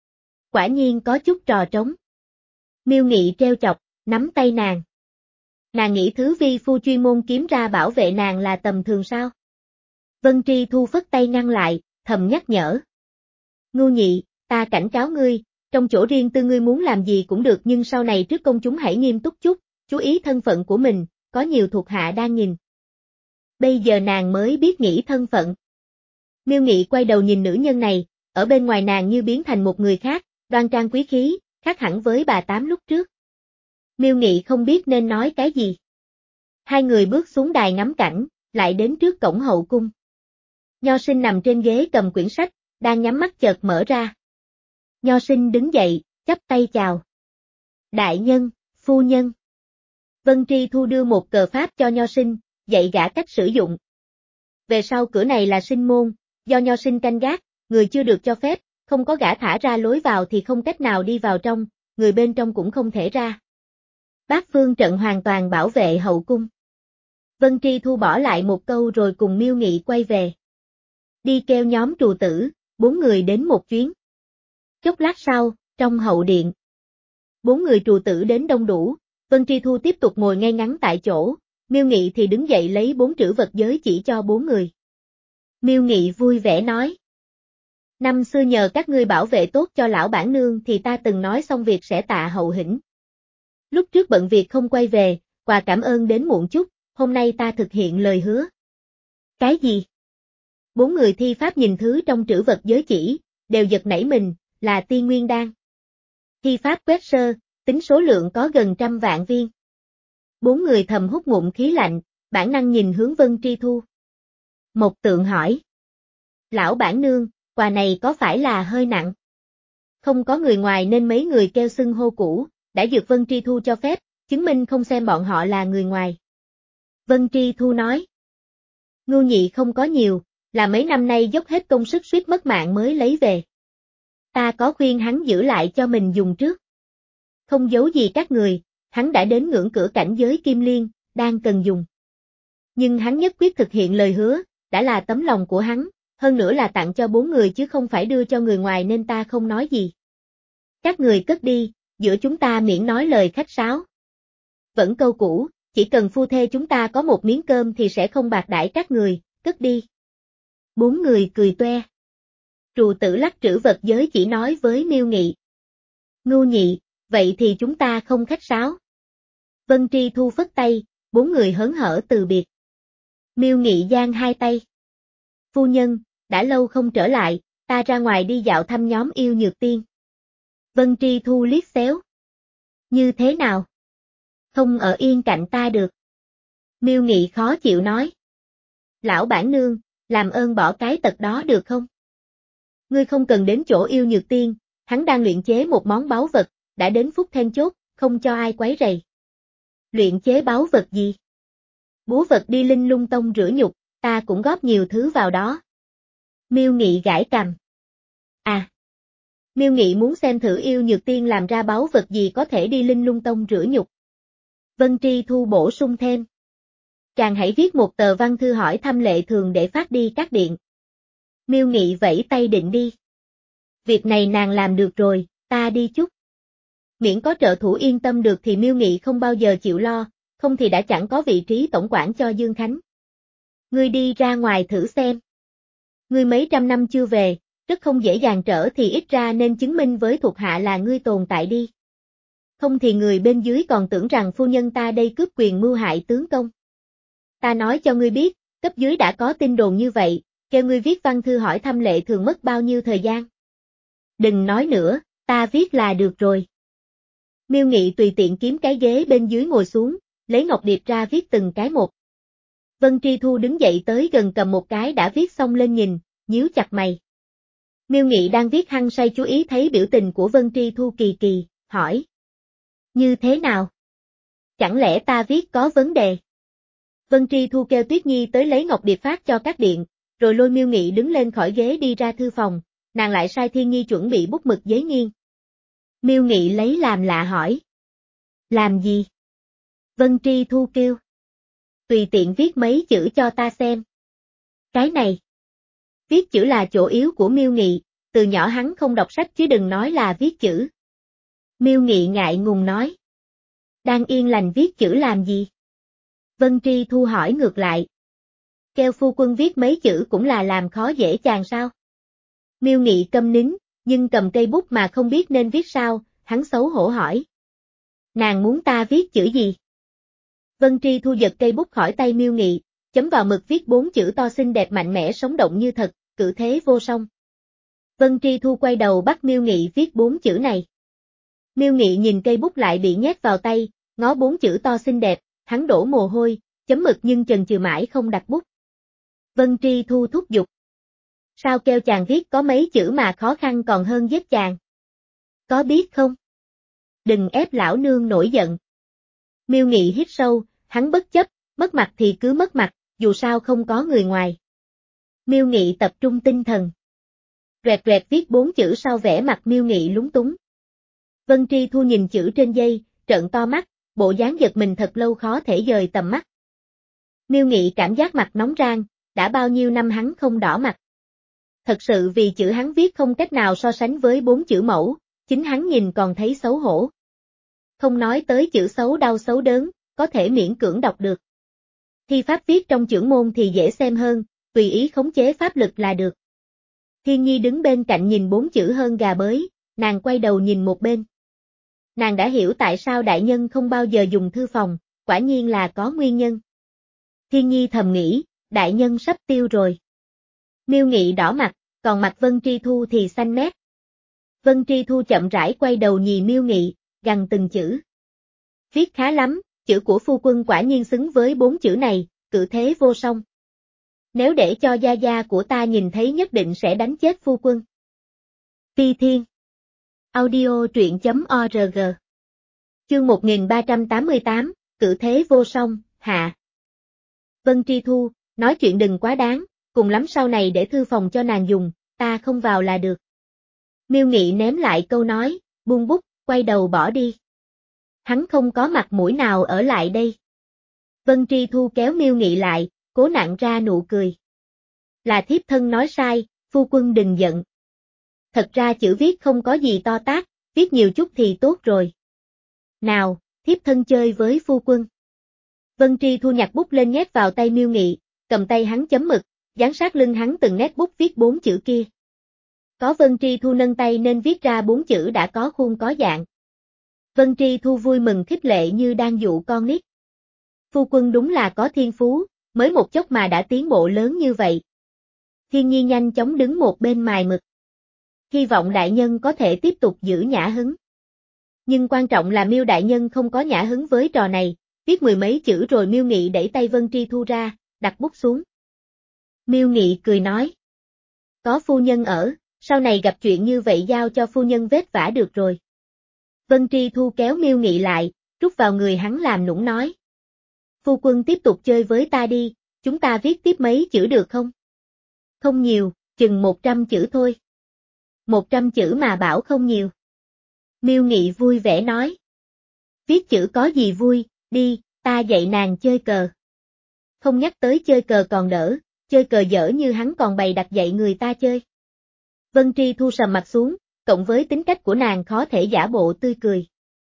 Quả nhiên có chút trò trống. Miêu Nghị treo chọc, nắm tay nàng. Nàng nghĩ thứ vi phu chuyên môn kiếm ra bảo vệ nàng là tầm thường sao? Vân Tri Thu phất tay ngăn lại, thầm nhắc nhở. Ngưu nhị, ta cảnh cáo ngươi, trong chỗ riêng tư ngươi muốn làm gì cũng được nhưng sau này trước công chúng hãy nghiêm túc chút, chú ý thân phận của mình, có nhiều thuộc hạ đang nhìn. Bây giờ nàng mới biết nghĩ thân phận. Miêu Nghị quay đầu nhìn nữ nhân này, ở bên ngoài nàng như biến thành một người khác, đoan trang quý khí, khác hẳn với bà tám lúc trước. Miêu Nghị không biết nên nói cái gì. Hai người bước xuống đài ngắm cảnh, lại đến trước cổng hậu cung. Nho Sinh nằm trên ghế cầm quyển sách, đang nhắm mắt chợt mở ra. Nho Sinh đứng dậy, chắp tay chào. Đại nhân, phu nhân. Vân Tri Thu đưa một cờ pháp cho Nho Sinh, dạy gã cách sử dụng. Về sau cửa này là sinh môn, do Nho Sinh canh gác, người chưa được cho phép, không có gã thả ra lối vào thì không cách nào đi vào trong, người bên trong cũng không thể ra. Bát phương trận hoàn toàn bảo vệ hậu cung. Vân Tri Thu bỏ lại một câu rồi cùng Miêu Nghị quay về. Đi kêu nhóm trù tử, bốn người đến một chuyến. Chốc lát sau, trong hậu điện. Bốn người trù tử đến đông đủ, Vân Tri Thu tiếp tục ngồi ngay ngắn tại chỗ, Miêu Nghị thì đứng dậy lấy bốn trữ vật giới chỉ cho bốn người. Miêu Nghị vui vẻ nói. Năm xưa nhờ các ngươi bảo vệ tốt cho lão bản nương thì ta từng nói xong việc sẽ tạ hậu hĩnh. Lúc trước bận việc không quay về, quà cảm ơn đến muộn chút, hôm nay ta thực hiện lời hứa. Cái gì? Bốn người thi pháp nhìn thứ trong trữ vật giới chỉ, đều giật nảy mình, là tiên nguyên đan. Thi pháp quét sơ, tính số lượng có gần trăm vạn viên. Bốn người thầm hút ngụm khí lạnh, bản năng nhìn hướng Vân Tri Thu. Một Tượng hỏi. Lão bản nương, quà này có phải là hơi nặng? Không có người ngoài nên mấy người kêu xưng hô cũ, đã được Vân Tri Thu cho phép, chứng minh không xem bọn họ là người ngoài. Vân Tri Thu nói. Ngưu Nhị không có nhiều, là mấy năm nay dốc hết công sức suýt mất mạng mới lấy về. Ta có khuyên hắn giữ lại cho mình dùng trước. Không giấu gì các người, hắn đã đến ngưỡng cửa cảnh giới kim liên, đang cần dùng. Nhưng hắn nhất quyết thực hiện lời hứa, đã là tấm lòng của hắn, hơn nữa là tặng cho bốn người chứ không phải đưa cho người ngoài nên ta không nói gì. Các người cất đi, giữa chúng ta miễn nói lời khách sáo. Vẫn câu cũ, chỉ cần phu thê chúng ta có một miếng cơm thì sẽ không bạc đãi các người, cất đi. Bốn người cười toe. Trù Tử lắc trữ vật giới chỉ nói với Miêu Nghị. Ngưu Nhị, vậy thì chúng ta không khách sáo. Vân Tri Thu phất tay, bốn người hớn hở từ biệt. Miêu Nghị giang hai tay. Phu nhân, đã lâu không trở lại, ta ra ngoài đi dạo thăm nhóm yêu nhược tiên. Vân Tri Thu liếc xéo. Như thế nào? Không ở yên cạnh ta được. Miêu Nghị khó chịu nói. Lão bản nương, làm ơn bỏ cái tật đó được không? Ngươi không cần đến chỗ yêu nhược tiên, hắn đang luyện chế một món báu vật, đã đến phút then chốt, không cho ai quấy rầy. Luyện chế báu vật gì? Búa vật đi Linh Lung Tông rửa nhục, ta cũng góp nhiều thứ vào đó. Miêu Nghị gãi cằm. À. Miêu Nghị muốn xem thử yêu nhược tiên làm ra báu vật gì có thể đi Linh Lung Tông rửa nhục. Vân Tri Thu bổ sung thêm. Chàng hãy viết một tờ văn thư hỏi thăm lệ thường để phát đi các điện. Miêu Nghị vẫy tay định đi. Việc này nàng làm được rồi, ta đi chút. Miễn có trợ thủ yên tâm được thì Miêu Nghị không bao giờ chịu lo, không thì đã chẳng có vị trí tổng quản cho Dương Khánh. Ngươi đi ra ngoài thử xem. Ngươi mấy trăm năm chưa về, rất không dễ dàng trở thì ít ra nên chứng minh với thuộc hạ là ngươi tồn tại đi. Không thì người bên dưới còn tưởng rằng phu nhân ta đây cướp quyền mưu hại tướng công. Ta nói cho ngươi biết, cấp dưới đã có tin đồn như vậy, kêu ngươi viết văn thư hỏi thăm lệ thường mất bao nhiêu thời gian. Đừng nói nữa, ta viết là được rồi. Miêu Nghị tùy tiện kiếm cái ghế bên dưới ngồi xuống, lấy ngọc điệp ra viết từng cái một. Vân Tri Thu đứng dậy tới gần cầm một cái đã viết xong lên nhìn, nhíu chặt mày. Miêu Nghị đang viết hăng say chú ý thấy biểu tình của Vân Tri Thu kỳ kỳ, hỏi. Như thế nào? Chẳng lẽ ta viết có vấn đề? Vân Tri Thu kêu Tuyết Nhi tới lấy ngọc điệp phát cho các điện, rồi lôi Miêu Nghị đứng lên khỏi ghế đi ra thư phòng, nàng lại sai Thiên Nhi chuẩn bị bút mực giấy nghiêng. Miêu Nghị lấy làm lạ hỏi. Làm gì? Vân Tri Thu kêu. Tùy tiện viết mấy chữ cho ta xem. Cái này. Viết chữ là chỗ yếu của Miêu Nghị, từ nhỏ hắn không đọc sách chứ đừng nói là viết chữ. Miêu Nghị ngại ngùng nói. Đang yên lành viết chữ làm gì? Vân Tri Thu hỏi ngược lại. Kêu phu quân viết mấy chữ cũng là làm khó dễ chàng sao? Miêu Nghị câm nín, nhưng cầm cây bút mà không biết nên viết sao, hắn xấu hổ hỏi. Nàng muốn ta viết chữ gì? Vân Tri Thu giật cây bút khỏi tay Miêu Nghị, chấm vào mực viết bốn chữ to xinh đẹp mạnh mẽ sống động như thật, cử thế vô song. Vân Tri Thu quay đầu bắt Miêu Nghị viết bốn chữ này. Miêu Nghị nhìn cây bút lại bị nhét vào tay, ngó bốn chữ to xinh đẹp, hắn đổ mồ hôi, chấm mực nhưng chần chừ mãi không đặt bút. Vân Tri Thu thúc giục. Sao kêu chàng viết có mấy chữ mà khó khăn còn hơn giết chàng? Có biết không? Đừng ép lão nương nổi giận. Miêu Nghị hít sâu, hắn bất chấp, mất mặt thì cứ mất mặt, dù sao không có người ngoài. Miêu Nghị tập trung tinh thần. Rẹt rẹt viết bốn chữ sau vẽ mặt Miêu Nghị lúng túng. Vân Tri Thu nhìn chữ trên dây, trợn to mắt, bộ dáng giật mình thật lâu khó thể dời tầm mắt. Miêu Nghị cảm giác mặt nóng rang, đã bao nhiêu năm hắn không đỏ mặt. Thật sự vì chữ hắn viết không cách nào so sánh với bốn chữ mẫu, chính hắn nhìn còn thấy xấu hổ. Không nói tới chữ xấu đau xấu đớn, có thể miễn cưỡng đọc được. Thi pháp viết trong chưởng môn thì dễ xem hơn, tùy ý khống chế pháp lực là được. Thiên Nhi đứng bên cạnh nhìn bốn chữ hơn gà bới, nàng quay đầu nhìn một bên. Nàng đã hiểu tại sao đại nhân không bao giờ dùng thư phòng, quả nhiên là có nguyên nhân. Thiên Nhi thầm nghĩ, đại nhân sắp tiêu rồi. Miêu Nghị đỏ mặt, còn mặt Vân Tri Thu thì xanh mét. Vân Tri Thu chậm rãi quay đầu nhìn Miêu Nghị, gằn từng chữ. Viết khá lắm, chữ của phu quân quả nhiên xứng với bốn chữ này, cự thế vô song. Nếu để cho gia gia của ta nhìn thấy nhất định sẽ đánh chết phu quân. Phi Thiên. Audio truyện chấm org. Chương một nghìn ba trăm tám mươi tám, cự thế vô song, hạ. Vân Tri Thu, nói chuyện đừng quá đáng, cùng lắm sau này để thư phòng cho nàng dùng, ta không vào là được. Miêu Nghị ném lại câu nói, buông bút, quay đầu bỏ đi. Hắn không có mặt mũi nào ở lại đây. Vân Tri Thu kéo Miêu Nghị lại, cố nặn ra nụ cười. Là thiếp thân nói sai, phu quân đừng giận. Thật ra chữ viết không có gì to tát, viết nhiều chút thì tốt rồi. Nào, thiếp thân chơi với phu quân. Vân Tri Thu nhặt bút lên nhét vào tay Miêu Nghị, cầm tay hắn chấm mực, dán sát lưng hắn từng nét bút viết bốn chữ kia. Có Vân Tri Thu nâng tay nên viết ra bốn chữ đã có khuôn có dạng. Vân Tri Thu vui mừng khích lệ như đang dụ con nít. Phu quân đúng là có thiên phú, mới một chốc mà đã tiến bộ lớn như vậy. Thiên Nhi nhanh chóng đứng một bên mài mực. Hy vọng đại nhân có thể tiếp tục giữ nhã hứng. Nhưng quan trọng là Miêu đại nhân không có nhã hứng với trò này, viết mười mấy chữ rồi Miêu Nghị đẩy tay Vân Tri Thu ra, đặt bút xuống. Miêu Nghị cười nói. Có phu nhân ở, sau này gặp chuyện như vậy giao cho phu nhân vết vả được rồi. Vân Tri Thu kéo Miêu Nghị lại, rút vào người hắn làm nũng nói. Phu quân tiếp tục chơi với ta đi, chúng ta viết tiếp mấy chữ được không? Không nhiều, chừng một trăm chữ thôi. Một trăm chữ mà bảo không nhiều. Miêu Nghị vui vẻ nói. Viết chữ có gì vui, đi, ta dạy nàng chơi cờ. Không nhắc tới chơi cờ còn đỡ, chơi cờ dở như hắn còn bày đặt dạy người ta chơi. Vân Tri Thu sầm mặt xuống, cộng với tính cách của nàng khó thể giả bộ tươi cười.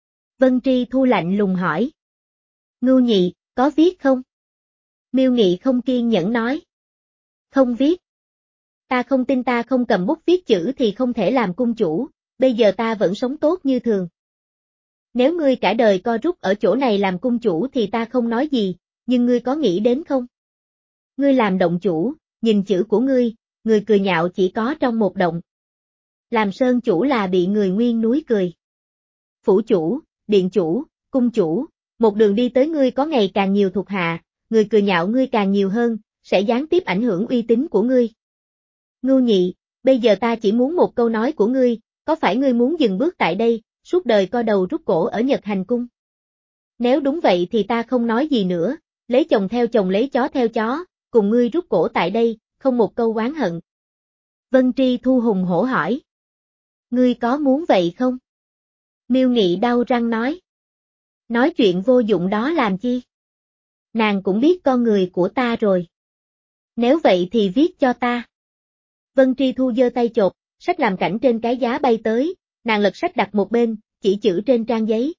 Vân Tri Thu lạnh lùng hỏi. Ngưu Nhị, có viết không? Miêu Nghị không kiên nhẫn nói. Không viết. Ta không tin ta không cầm bút viết chữ thì không thể làm cung chủ, bây giờ ta vẫn sống tốt như thường. Nếu ngươi cả đời co rút ở chỗ này làm cung chủ thì ta không nói gì, nhưng ngươi có nghĩ đến không? Ngươi làm động chủ, nhìn chữ của ngươi, người cười nhạo chỉ có trong một động. Làm sơn chủ là bị người nguyên núi cười. Phủ chủ, điện chủ, cung chủ, một đường đi tới ngươi có ngày càng nhiều thuộc hạ, người cười nhạo ngươi càng nhiều hơn, sẽ gián tiếp ảnh hưởng uy tín của ngươi. Ngưu Nhị, bây giờ ta chỉ muốn một câu nói của ngươi, có phải ngươi muốn dừng bước tại đây, suốt đời co đầu rút cổ ở Nhật Hành Cung? Nếu đúng vậy thì ta không nói gì nữa, lấy chồng theo chồng lấy chó theo chó, cùng ngươi rút cổ tại đây, không một câu oán hận. Vân Tri Thu hùng hổ hỏi. Ngươi có muốn vậy không? Miêu Nghị đau răng nói. Nói chuyện vô dụng đó làm chi? Nàng cũng biết con người của ta rồi. Nếu vậy thì viết cho ta. Vân Tri Thu giơ tay chộp, sách làm cảnh trên cái giá bay tới, nàng lật sách đặt một bên, chỉ chữ trên trang giấy.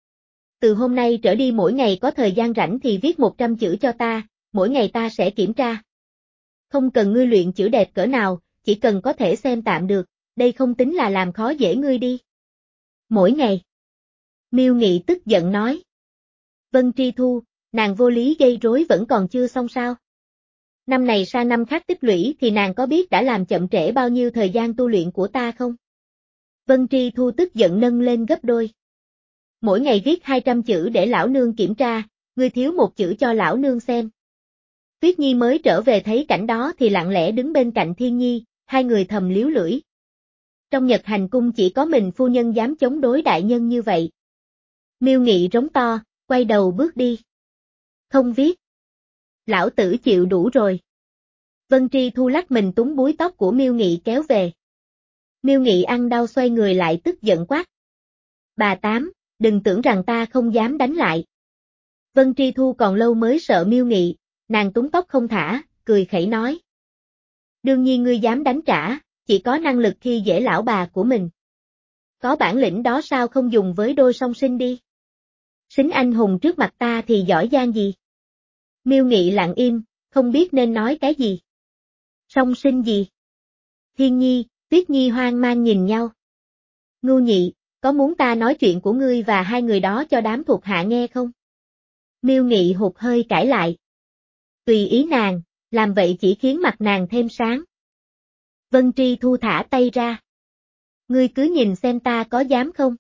Từ hôm nay trở đi mỗi ngày có thời gian rảnh thì viết một trăm chữ cho ta, mỗi ngày ta sẽ kiểm tra. Không cần ngươi luyện chữ đẹp cỡ nào, chỉ cần có thể xem tạm được, đây không tính là làm khó dễ ngươi đi. Mỗi ngày. Miêu Nghị tức giận nói. Vân Tri Thu, nàng vô lý gây rối vẫn còn chưa xong sao? Năm này sang năm khác tích lũy thì nàng có biết đã làm chậm trễ bao nhiêu thời gian tu luyện của ta không? Vân Tri Thu tức giận nâng lên gấp đôi. Mỗi ngày viết hai trăm chữ để lão nương kiểm tra, ngươi thiếu một chữ cho lão nương xem. Tuyết Nhi mới trở về thấy cảnh đó thì lặng lẽ đứng bên cạnh Thiên Nhi, hai người thầm líu lưỡi. Trong Nhật Hành Cung chỉ có mình phu nhân dám chống đối đại nhân như vậy. Miêu Nghị rống to, quay đầu bước đi. Không viết. Lão tử chịu đủ rồi. Vân Tri Thu lắc mình túm búi tóc của Miêu Nghị kéo về. Miêu Nghị ăn đau xoay người lại tức giận quát. Bà Tám, đừng tưởng rằng ta không dám đánh lại. Vân Tri Thu còn lâu mới sợ Miêu Nghị, nàng túm tóc không thả, cười khẩy nói. Đương nhiên ngươi dám đánh trả, chỉ có năng lực khi dễ lão bà của mình. Có bản lĩnh đó sao không dùng với đôi song sinh đi? Xính anh hùng trước mặt ta thì giỏi giang gì? Miêu Nghị lặng im, không biết nên nói cái gì. Song sinh gì? Thiên Nhi, Tuyết Nhi hoang mang nhìn nhau. Ngưu Nhị, có muốn ta nói chuyện của ngươi và hai người đó cho đám thuộc hạ nghe không? Miêu Nghị hụt hơi cãi lại. Tùy ý nàng, làm vậy chỉ khiến mặt nàng thêm sáng. Vân Tri Thu thả tay ra. Ngươi cứ nhìn xem ta có dám không?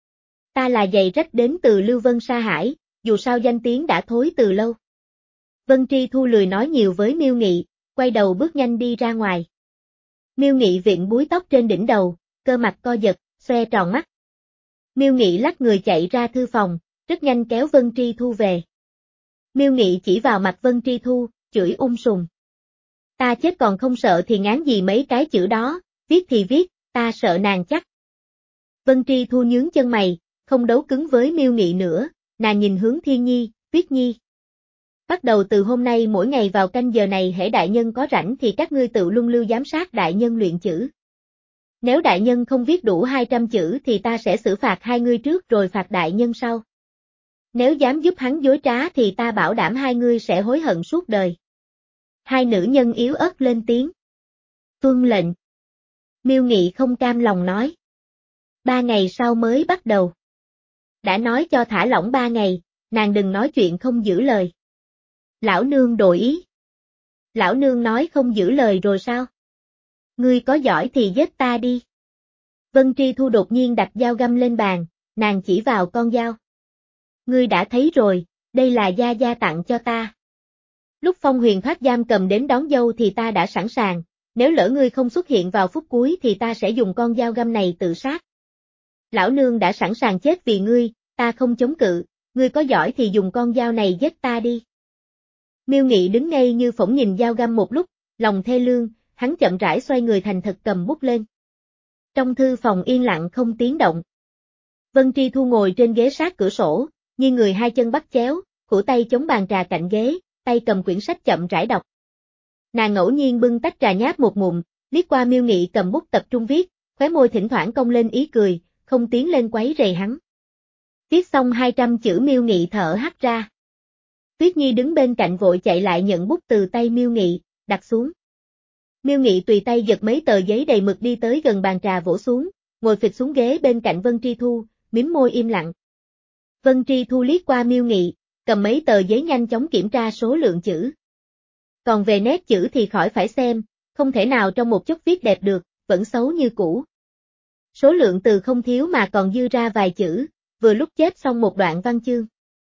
Ta là giày rách đến từ Lưu Vân Sa Hải, dù sao danh tiếng đã thối từ lâu. Vân Tri Thu lười nói nhiều với Miêu Nghị, quay đầu bước nhanh đi ra ngoài. Miêu Nghị vịn búi tóc trên đỉnh đầu, cơ mặt co giật, xoe tròn mắt. Miêu Nghị lắc người chạy ra thư phòng, rất nhanh kéo Vân Tri Thu về. Miêu Nghị chỉ vào mặt Vân Tri Thu, chửi ung sùm. Ta chết còn không sợ thì ngán gì mấy cái chữ đó, viết thì viết, ta sợ nàng chắc. Vân Tri Thu nhướng chân mày, không đấu cứng với Miêu Nghị nữa, nàng nhìn hướng Thiên Nhi, Tuyết Nhi. Bắt đầu từ hôm nay mỗi ngày vào canh giờ này hễ đại nhân có rảnh thì các ngươi tự luân lưu giám sát đại nhân luyện chữ. Nếu đại nhân không viết đủ hai trăm chữ thì ta sẽ xử phạt hai ngươi trước rồi phạt đại nhân sau. Nếu dám giúp hắn dối trá thì ta bảo đảm hai ngươi sẽ hối hận suốt đời. Hai nữ nhân yếu ớt lên tiếng. Tuân lệnh. Miêu Nghị không cam lòng nói. Ba ngày sau mới bắt đầu. Đã nói cho thả lỏng ba ngày, nàng đừng nói chuyện không giữ lời. Lão nương đổi ý. Lão nương nói không giữ lời rồi sao? Ngươi có giỏi thì giết ta đi. Vân Tri Thu đột nhiên đặt dao găm lên bàn, nàng chỉ vào con dao. Ngươi đã thấy rồi, đây là gia gia tặng cho ta. Lúc Phong Huyền thoát giam cầm đến đón dâu thì ta đã sẵn sàng, nếu lỡ ngươi không xuất hiện vào phút cuối thì ta sẽ dùng con dao găm này tự sát. Lão nương đã sẵn sàng chết vì ngươi, ta không chống cự, ngươi có giỏi thì dùng con dao này giết ta đi. Miêu Nghị đứng ngây như phỗng nhìn dao găm một lúc, lòng thê lương, hắn chậm rãi xoay người thành thật cầm bút lên. Trong thư phòng yên lặng không tiếng động. Vân Tri Thu ngồi trên ghế sát cửa sổ, như người hai chân bắt chéo, khuỷu tay chống bàn trà cạnh ghế, tay cầm quyển sách chậm rãi đọc. Nàng ngẫu nhiên bưng tách trà nháp một ngụm, liếc qua Miêu Nghị cầm bút tập trung viết, khóe môi thỉnh thoảng cong lên ý cười, không tiến lên quấy rầy hắn. Viết xong hai trăm chữ Miêu Nghị thở hắt ra. Tuyết Nhi đứng bên cạnh vội chạy lại nhận bút từ tay Miêu Nghị, đặt xuống. Miêu Nghị tùy tay giật mấy tờ giấy đầy mực đi tới gần bàn trà vỗ xuống, ngồi phịch xuống ghế bên cạnh Vân Tri Thu, mím môi im lặng. Vân Tri Thu liếc qua Miêu Nghị, cầm mấy tờ giấy nhanh chóng kiểm tra số lượng chữ. Còn về nét chữ thì khỏi phải xem, không thể nào trong một chốc viết đẹp được, vẫn xấu như cũ. Số lượng từ không thiếu mà còn dư ra vài chữ, vừa lúc chép xong một đoạn văn chương.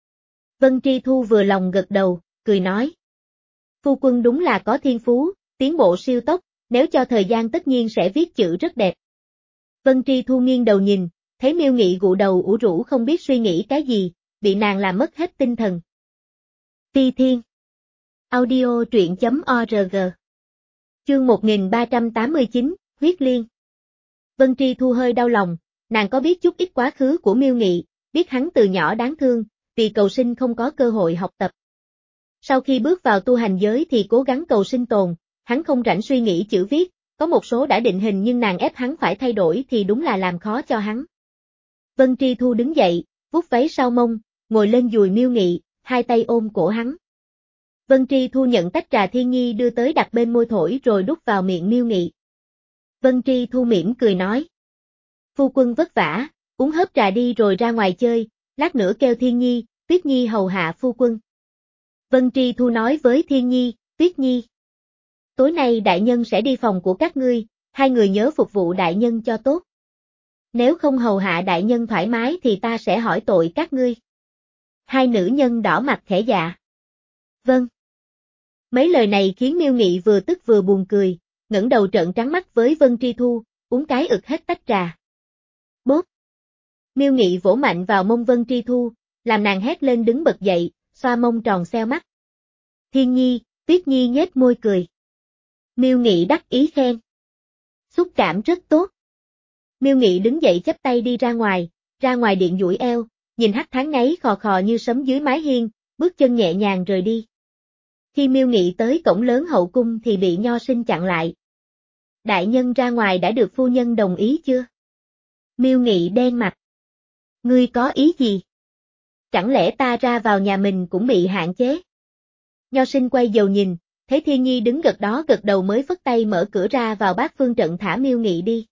Vân Tri Thu vừa lòng gật đầu, cười nói. Phu quân đúng là có thiên phú, tiến bộ siêu tốc, nếu cho thời gian tất nhiên sẽ viết chữ rất đẹp. Vân Tri Thu nghiêng đầu nhìn, thấy Miêu Nghị gụ đầu ủ rũ không biết suy nghĩ cái gì, bị nàng làm mất hết tinh thần. Ti Thiên. Audio truyện chấm org. Chương một nghìn ba trăm tám mươi chín, Huyết Liên. Vân Tri Thu hơi đau lòng, nàng có biết chút ít quá khứ của Miêu Nghị, biết hắn từ nhỏ đáng thương, vì cầu sinh không có cơ hội học tập. Sau khi bước vào tu hành giới thì cố gắng cầu sinh tồn, hắn không rảnh suy nghĩ chữ viết, có một số đã định hình nhưng nàng ép hắn phải thay đổi thì đúng là làm khó cho hắn. Vân Tri Thu đứng dậy, vuốt váy sau mông, ngồi lên dùi Miêu Nghị, hai tay ôm cổ hắn. Vân Tri Thu nhận tách trà Thiên Nhi đưa tới đặt bên môi thổi rồi đút vào miệng Miêu Nghị. Vân Tri Thu mỉm cười nói. Phu quân vất vả, uống hớp trà đi rồi ra ngoài chơi, lát nữa kêu Thiên Nhi, Tuyết Nhi hầu hạ phu quân. Vân Tri Thu nói với Thiên Nhi, Tuyết Nhi. Tối nay đại nhân sẽ đi phòng của các ngươi, hai người nhớ phục vụ đại nhân cho tốt. Nếu không hầu hạ đại nhân thoải mái thì ta sẽ hỏi tội các ngươi. Hai nữ nhân đỏ mặt khẽ dạ. Vâng. Mấy lời này khiến Miêu Nghị vừa tức vừa buồn cười, ngẩng đầu trợn trắng mắt với Vân Tri Thu, uống cái ực hết tách trà. Bốp. Miêu Nghị vỗ mạnh vào mông Vân Tri Thu, làm nàng hét lên đứng bật dậy, xoa mông tròn xeo mắt. Thiên Nhi, Tuyết Nhi nhếch môi cười. Miêu Nghị đắc ý khen. Xúc cảm rất tốt. Miêu Nghị đứng dậy chắp tay đi ra ngoài, ra ngoài điện duỗi eo, nhìn hắc tháng ngáy khò khò như sấm dưới mái hiên, bước chân nhẹ nhàng rời đi. Khi Miêu Nghị tới cổng lớn hậu cung thì bị Nho Sinh chặn lại. Đại nhân ra ngoài đã được phu nhân đồng ý chưa? Miêu Nghị đen mặt. Ngươi có ý gì? Chẳng lẽ ta ra vào nhà mình cũng bị hạn chế? Nho Sinh quay đầu nhìn, thấy Thiên Nhi đứng gật đó gật đầu mới phất tay mở cửa ra vào Bát Phương trận thả Miêu Nghị đi.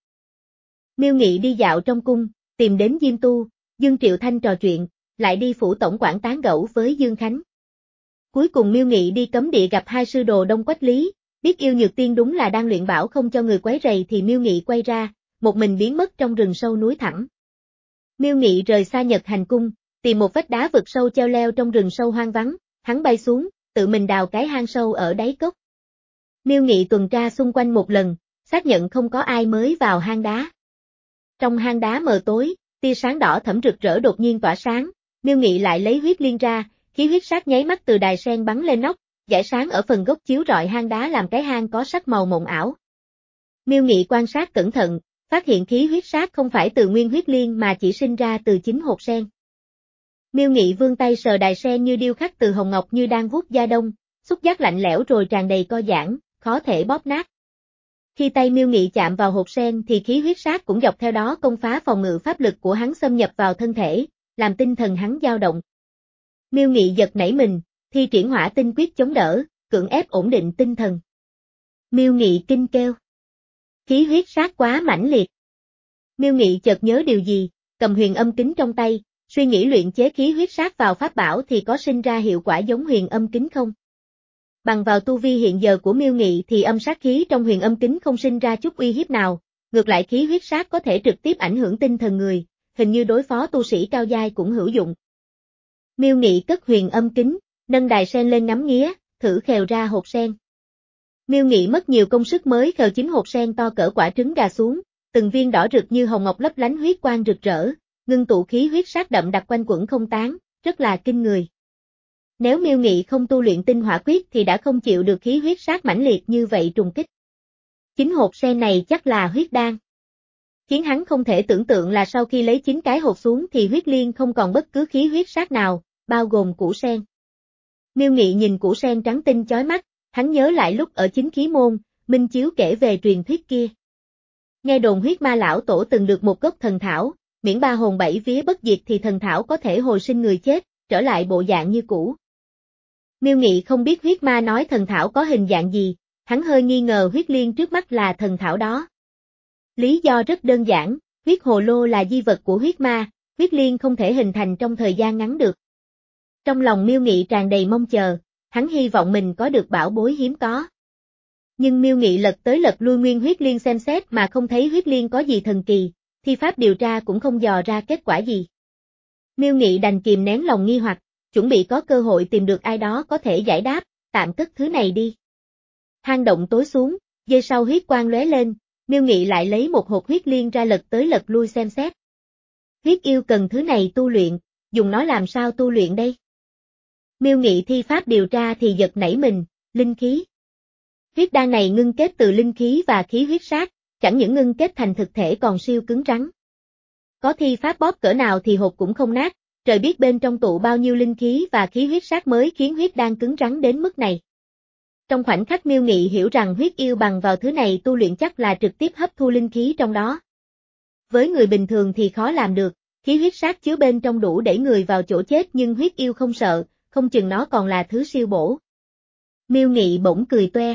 Miêu Nghị đi dạo trong cung, tìm đến Diêm Tu, Dương Triệu Thanh trò chuyện, lại đi phủ tổng quản tán gẫu với Dương Khánh. Cuối cùng Miêu Nghị đi cấm địa gặp hai sư đồ Đông Quách Lý, Biết yêu Nhược Tiên đúng là đang luyện bảo không cho người quấy rầy thì Miêu Nghị quay ra, một mình biến mất trong rừng sâu núi thẳm. Miêu Nghị rời xa Nhật Hành Cung, tìm một vách đá vực sâu treo leo trong rừng sâu hoang vắng, hắn bay xuống, tự mình đào cái hang sâu ở đáy cốc. Miêu Nghị tuần tra xung quanh một lần, xác nhận không có ai mới vào hang đá. Trong hang đá mờ tối, tia sáng đỏ thẫm rực rỡ đột nhiên tỏa sáng, Miêu Nghị lại lấy huyết liên ra, khí huyết sát nháy mắt từ đài sen bắn lên nóc, giải sáng ở phần gốc chiếu rọi hang đá làm cái hang có sắc màu mộng ảo. Miêu Nghị quan sát cẩn thận, phát hiện khí huyết sát không phải từ nguyên huyết liên mà chỉ sinh ra từ chính hột sen. Miêu Nghị vươn tay sờ đài sen như điêu khắc từ hồng ngọc như đang vuốt da đông, xúc giác lạnh lẽo rồi tràn đầy co giãn, khó thể bóp nát. Khi tay Miêu Nghị chạm vào hột sen thì khí huyết sát cũng dọc theo đó công phá phòng ngự pháp lực của hắn xâm nhập vào thân thể, làm tinh thần hắn dao động. Miêu Nghị giật nảy mình, thi triển hỏa tinh quyết chống đỡ, cưỡng ép ổn định tinh thần. Miêu Nghị kinh kêu. Khí huyết sát quá mãnh liệt. Miêu Nghị chợt nhớ điều gì, cầm huyền âm kính trong tay, suy nghĩ luyện chế khí huyết sát vào pháp bảo thì có sinh ra hiệu quả giống huyền âm kính không? Bằng vào tu vi hiện giờ của Miêu Nghị thì âm sát khí trong huyền âm kính không sinh ra chút uy hiếp nào, ngược lại khí huyết sát có thể trực tiếp ảnh hưởng tinh thần người, hình như đối phó tu sĩ cao giai cũng hữu dụng. Miêu Nghị cất huyền âm kính, nâng đài sen lên ngắm nghía, thử khều ra hột sen. Miêu Nghị mất nhiều công sức mới khều chính hột sen to cỡ quả trứng gà xuống, từng viên đỏ rực như hồng ngọc lấp lánh huyết quang rực rỡ, ngưng tụ khí huyết sát đậm đặc quanh quẩn không tán, rất là kinh người. Nếu Miêu Nghị không tu luyện tinh hỏa quyết thì đã không chịu được khí huyết sát mãnh liệt như vậy trùng kích. Chính hột sen này chắc là huyết đan. Khiến hắn không thể tưởng tượng là sau khi lấy chín cái hột xuống thì huyết liên không còn bất cứ khí huyết sát nào, bao gồm củ sen. Miêu Nghị nhìn củ sen trắng tinh chói mắt, hắn nhớ lại lúc ở chính khí môn, Minh Chiếu kể về truyền thuyết kia. Nghe đồn huyết ma lão tổ từng được một gốc thần thảo, miễn ba hồn bảy vía bất diệt thì thần thảo có thể hồi sinh người chết, trở lại bộ dạng như cũ. Miêu Nghị không biết huyết ma nói thần thảo có hình dạng gì, hắn hơi nghi ngờ huyết liên trước mắt là thần thảo đó. Lý do rất đơn giản, huyết hồ lô là di vật của huyết ma, huyết liên không thể hình thành trong thời gian ngắn được. Trong lòng Miêu Nghị tràn đầy mong chờ, hắn hy vọng mình có được bảo bối hiếm có. Nhưng Miêu Nghị lật tới lật lui nguyên huyết liên xem xét mà không thấy huyết liên có gì thần kỳ, thi pháp điều tra cũng không dò ra kết quả gì. Miêu Nghị đành kìm nén lòng nghi hoặc, chuẩn bị có cơ hội tìm được ai đó có thể giải đáp, tạm cất thứ này đi. Hang động tối xuống, giây sau huyết quang lóe lên, Miêu Nghị lại lấy một hột huyết liên ra lật tới lật lui xem xét. Huyết yêu cần thứ này tu luyện, dùng nó làm sao tu luyện đây? Miêu Nghị thi pháp điều tra thì giật nảy mình, linh khí. Huyết đan này ngưng kết từ linh khí và khí huyết sát, chẳng những ngưng kết thành thực thể còn siêu cứng rắn. Có thi pháp bóp cỡ nào thì hột cũng không nát, trời biết bên trong tụ bao nhiêu linh khí và khí huyết sát mới khiến huyết đan cứng rắn đến mức này. Trong khoảnh khắc Miêu Nghị hiểu rằng huyết yêu bằng vào thứ này tu luyện chắc là trực tiếp hấp thu linh khí trong đó. Với người bình thường thì khó làm được, khí huyết sát chứa bên trong đủ đẩy người vào chỗ chết nhưng huyết yêu không sợ, không chừng nó còn là thứ siêu bổ. Miêu Nghị bỗng cười toe.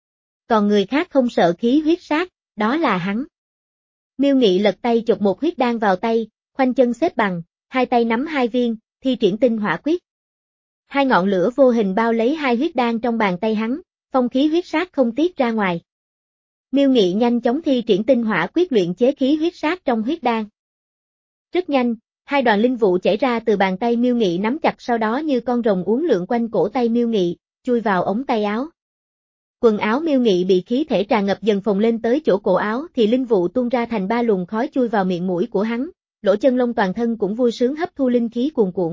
Còn người khác không sợ khí huyết sát, đó là hắn. Miêu Nghị lật tay chụp một huyết đan vào tay, khoanh chân xếp bằng, hai tay nắm hai viên, thi triển tinh hỏa quyết. Hai ngọn lửa vô hình bao lấy hai huyết đan trong bàn tay hắn, phong khí huyết sát không tiết ra ngoài. Miêu Nghị nhanh chóng thi triển tinh hỏa quyết luyện chế khí huyết sát trong huyết đan. Rất nhanh, hai đoàn linh vụ chảy ra từ bàn tay Miêu Nghị nắm chặt sau đó như con rồng uốn lượn quanh cổ tay Miêu Nghị, chui vào ống tay áo. Quần áo Miêu Nghị bị khí thể tràn ngập dần phồng lên tới chỗ cổ áo thì linh vụ tuôn ra thành ba luồng khói chui vào miệng mũi của hắn, lỗ chân lông toàn thân cũng vui sướng hấp thu linh khí cuồn cuộn.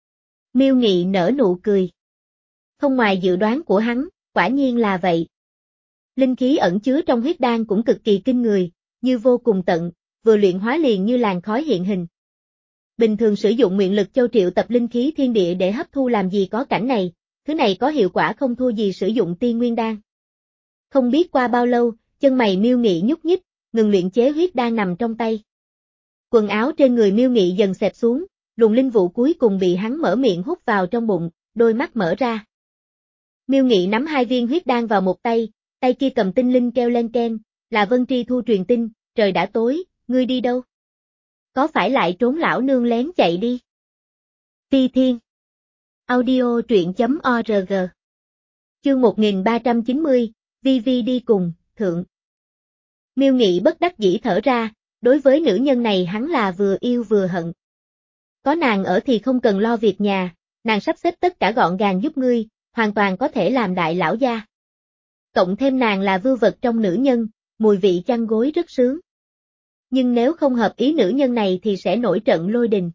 Miêu Nghị nở nụ cười. Không ngoài dự đoán của hắn, quả nhiên là vậy. Linh khí ẩn chứa trong huyết đan cũng cực kỳ kinh người, như vô cùng tận, vừa luyện hóa liền như làn khói hiện hình. Bình thường sử dụng nguyện lực châu triệu tập linh khí thiên địa để hấp thu làm gì có cảnh này, thứ này có hiệu quả không thua gì sử dụng tiên nguyên đan. Không biết qua bao lâu, chân mày Miêu Nghị nhúc nhích, ngừng luyện chế huyết đan nằm trong tay. Quần áo trên người Miêu Nghị dần xẹp xuống, luồng linh vụ cuối cùng bị hắn mở miệng hút vào trong bụng, đôi mắt mở ra. Miêu Nghị nắm hai viên huyết đan vào một tay, tay kia cầm tinh linh kêu len ken, là Vân Tri Thu truyền tin, trời đã tối, ngươi đi đâu? Có phải lại trốn lão nương lén chạy đi? Phi Thiên Audio truyện chấm org Chương một nghìn ba trăm chín mươi, Vi Vi đi cùng, thượng. Miêu Nghị bất đắc dĩ thở ra, đối với nữ nhân này hắn là vừa yêu vừa hận. Có nàng ở thì không cần lo việc nhà, nàng sắp xếp tất cả gọn gàng giúp ngươi, hoàn toàn có thể làm đại lão gia. Cộng thêm nàng là vưu vật trong nữ nhân, mùi vị chăn gối rất sướng. Nhưng nếu không hợp ý nữ nhân này thì sẽ nổi trận lôi đình.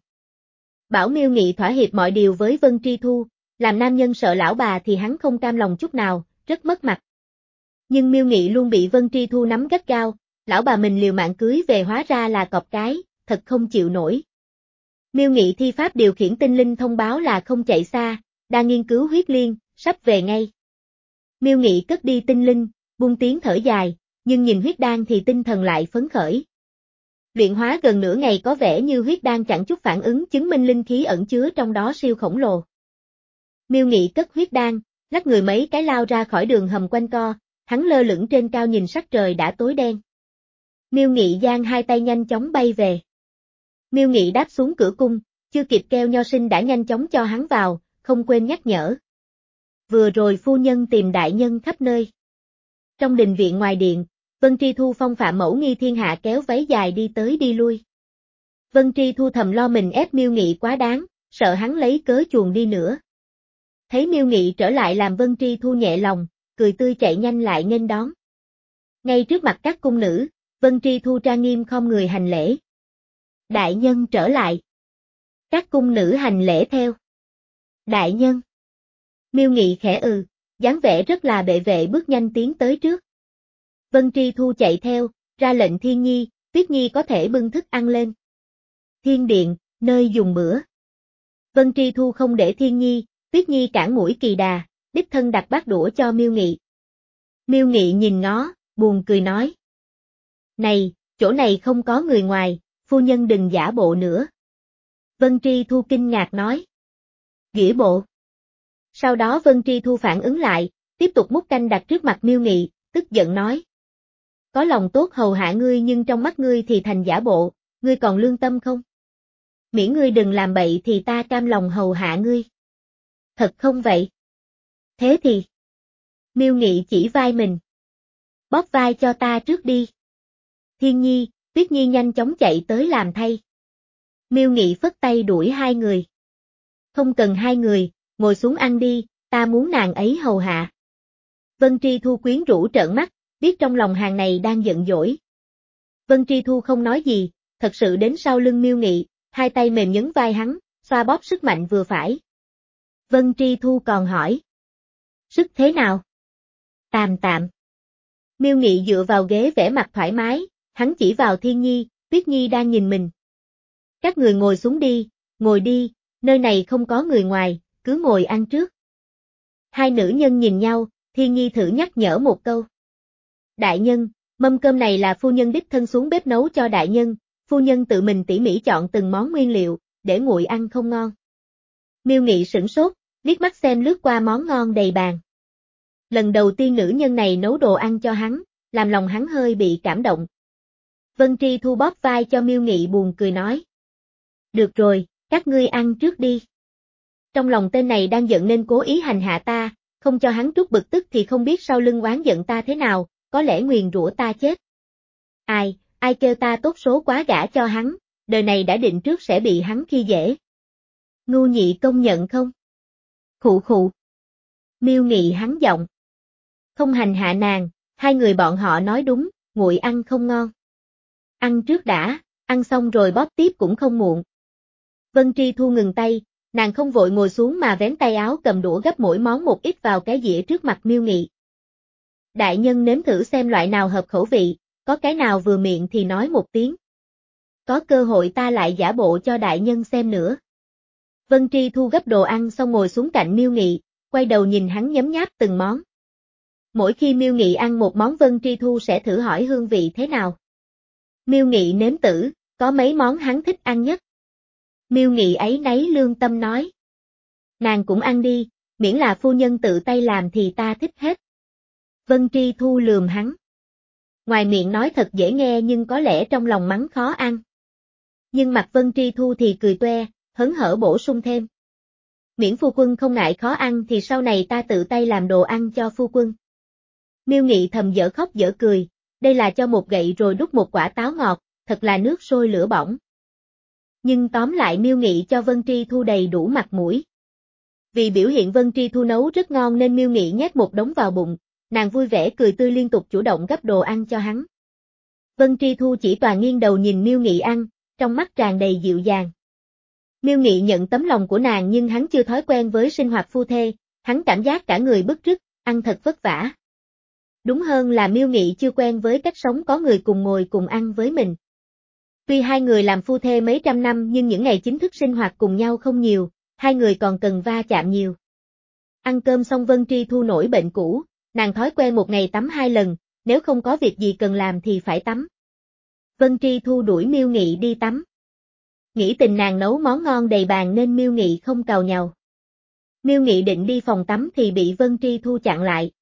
Bảo Miêu Nghị thỏa hiệp mọi điều với Vân Tri Thu, làm nam nhân sợ lão bà thì hắn không cam lòng chút nào, rất mất mặt. Nhưng Miêu Nghị luôn bị Vân Tri Thu nắm gắt gao, lão bà mình liều mạng cưới về hóa ra là cọp cái, thật không chịu nổi. Miêu Nghị thi pháp điều khiển tinh linh thông báo là không chạy xa, đang nghiên cứu huyết liên, sắp về ngay. Miêu Nghị cất đi tinh linh, buông tiếng thở dài, nhưng nhìn huyết đan thì tinh thần lại phấn khởi. Luyện hóa gần nửa ngày có vẻ như huyết đan chẳng chút phản ứng, chứng minh linh khí ẩn chứa trong đó siêu khổng lồ. Miêu Nghị cất huyết đan, lắc người mấy cái lao ra khỏi đường hầm quanh co, hắn lơ lửng trên cao nhìn sắc trời đã tối đen. Miêu Nghị giang hai tay nhanh chóng bay về. Miêu Nghị đáp xuống cửa cung, chưa kịp kêu nho sinh đã nhanh chóng cho hắn vào, không quên nhắc nhở. Vừa rồi phu nhân tìm đại nhân khắp nơi. Trong đình viện ngoài điện, Vân Tri Thu phong phạm mẫu nghi thiên hạ kéo váy dài đi tới đi lui. Vân Tri Thu thầm lo mình ép Miêu Nghị quá đáng, sợ hắn lấy cớ chuồn đi nữa. Thấy Miêu Nghị trở lại làm Vân Tri Thu nhẹ lòng, cười tươi chạy nhanh lại nghênh đón. Ngay trước mặt các cung nữ, Vân Tri Thu trang nghiêm khom người hành lễ. Đại nhân trở lại. Các cung nữ hành lễ theo. Đại nhân. Miêu Nghị khẽ ừ, dáng vẻ rất là bệ vệ bước nhanh tiến tới trước. Vân Tri Thu chạy theo, ra lệnh Thiên Nhi, Tuyết Nhi có thể bưng thức ăn lên. Thiên điện, nơi dùng bữa. Vân Tri Thu không để Thiên Nhi, Tuyết Nhi cản mũi kỳ đà, đích thân đặt bát đũa cho Miêu Nghị. Miêu Nghị nhìn ngó, buồn cười nói. Này, chỗ này không có người ngoài, phu nhân đừng giả bộ nữa. Vân Tri Thu kinh ngạc nói. Giả bộ. Sau đó Vân Tri Thu phản ứng lại, tiếp tục múc canh đặt trước mặt Miêu Nghị, tức giận nói. Có lòng tốt hầu hạ ngươi nhưng trong mắt ngươi thì thành giả bộ, ngươi còn lương tâm không? Miễn ngươi đừng làm bậy thì ta cam lòng hầu hạ ngươi. Thật không vậy? Thế thì. Miêu Nghị chỉ vai mình. Bóp vai cho ta trước đi. Thiên Nhi, Tuyết Nhi nhanh chóng chạy tới làm thay. Miêu Nghị phất tay đuổi hai người. Không cần hai người, ngồi xuống ăn đi, ta muốn nàng ấy hầu hạ. Vân Tri Thu quyến rũ trợn mắt, biết trong lòng hàng này đang giận dỗi. Vân Tri Thu không nói gì, thật sự đến sau lưng Miêu Nghị, hai tay mềm nhấn vai hắn, xoa bóp sức mạnh vừa phải. Vân Tri Thu còn hỏi. Sức thế nào? Tạm tạm. Miêu Nghị dựa vào ghế vẻ mặt thoải mái, hắn chỉ vào Thiên Nhi, Tuyết Nhi đang nhìn mình. Các người ngồi xuống đi, ngồi đi, nơi này không có người ngoài, cứ ngồi ăn trước. Hai nữ nhân nhìn nhau, Thiên Nhi thử nhắc nhở một câu. Đại nhân, mâm cơm này là phu nhân đích thân xuống bếp nấu cho đại nhân, phu nhân tự mình tỉ mỉ chọn từng món nguyên liệu, để nguội ăn không ngon. Miêu Nghị sửng sốt, liếc mắt xem lướt qua món ngon đầy bàn. Lần đầu tiên nữ nhân này nấu đồ ăn cho hắn, làm lòng hắn hơi bị cảm động. Vân Tri Thu bóp vai cho Miêu Nghị buồn cười nói. Được rồi, các ngươi ăn trước đi. Trong lòng tên này đang giận nên cố ý hành hạ ta, không cho hắn trút bực tức thì không biết sau lưng oán giận ta thế nào, có lẽ nguyền rủa ta chết. Ai, ai kêu ta tốt số quá gả cho hắn, đời này đã định trước sẽ bị hắn khi dễ. Ngu nhị công nhận không? Khụ khụ. Miêu Nghị hắn giọng. Không hành hạ nàng, hai người bọn họ nói đúng, nguội ăn không ngon. Ăn trước đã, ăn xong rồi bóp tiếp cũng không muộn. Vân Tri Thu ngừng tay, nàng không vội ngồi xuống mà vén tay áo cầm đũa gấp mỗi món một ít vào cái dĩa trước mặt Miêu Nghị. Đại nhân nếm thử xem loại nào hợp khẩu vị, có cái nào vừa miệng thì nói một tiếng. Có cơ hội ta lại giả bộ cho đại nhân xem nữa. Vân Tri Thu gấp đồ ăn xong ngồi xuống cạnh Miêu Nghị, quay đầu nhìn hắn nhấm nháp từng món. Mỗi khi Miêu Nghị ăn một món Vân Tri Thu sẽ thử hỏi hương vị thế nào. Miêu Nghị nếm thử, có mấy món hắn thích ăn nhất. Miêu Nghị ấy nấy lương tâm nói. Nàng cũng ăn đi, miễn là phu nhân tự tay làm thì ta thích hết. Vân Tri Thu lườm hắn. Ngoài miệng nói thật dễ nghe nhưng có lẽ trong lòng mắng khó ăn. Nhưng mặt Vân Tri Thu thì cười toe, hớn hở bổ sung thêm. Miễn phu quân không ngại khó ăn thì sau này ta tự tay làm đồ ăn cho phu quân. Miêu Nghị thầm dở khóc dở cười, đây là cho một gậy rồi đút một quả táo ngọt, thật là nước sôi lửa bỏng. Nhưng tóm lại Miêu Nghị cho Vân Tri Thu đầy đủ mặt mũi. Vì biểu hiện Vân Tri Thu nấu rất ngon nên Miêu Nghị nhét một đống vào bụng, nàng vui vẻ cười tươi liên tục chủ động gắp đồ ăn cho hắn. Vân Tri Thu chỉ toàn nghiêng đầu nhìn Miêu Nghị ăn, trong mắt tràn đầy dịu dàng. Miêu Nghị nhận tấm lòng của nàng nhưng hắn chưa thói quen với sinh hoạt phu thê, hắn cảm giác cả người bứt rứt, ăn thật vất vả. Đúng hơn là Miêu Nghị chưa quen với cách sống có người cùng ngồi cùng ăn với mình. Tuy hai người làm phu thê mấy trăm năm nhưng những ngày chính thức sinh hoạt cùng nhau không nhiều, hai người còn cần va chạm nhiều. Ăn cơm xong Vân Tri Thu nổi bệnh cũ, nàng thói quen một ngày tắm hai lần, nếu không có việc gì cần làm thì phải tắm. Vân Tri Thu đuổi Miêu Nghị đi tắm. Nghĩ tình nàng nấu món ngon đầy bàn nên Miêu Nghị không càu nhàu. Miêu Nghị định đi phòng tắm thì bị Vân Tri Thu chặn lại.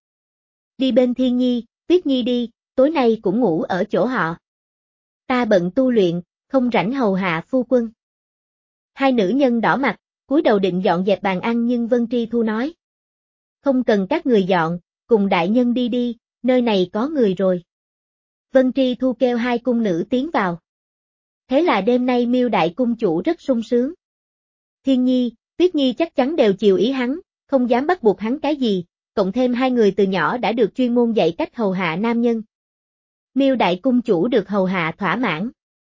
Đi bên Thiên Nhi, Tuyết Nhi đi, tối nay cũng ngủ ở chỗ họ. Ta bận tu luyện, không rảnh hầu hạ phu quân. Hai nữ nhân đỏ mặt, cúi đầu định dọn dẹp bàn ăn nhưng Vân Tri Thu nói. Không cần các người dọn, cùng đại nhân đi đi, nơi này có người rồi. Vân Tri Thu kêu hai cung nữ tiến vào. Thế là đêm nay Miêu đại cung chủ rất sung sướng. Thiên Nhi, Tuyết Nhi chắc chắn đều chiều ý hắn, không dám bắt buộc hắn cái gì, cộng thêm hai người từ nhỏ đã được chuyên môn dạy cách hầu hạ nam nhân. Miêu đại cung chủ được hầu hạ thỏa mãn.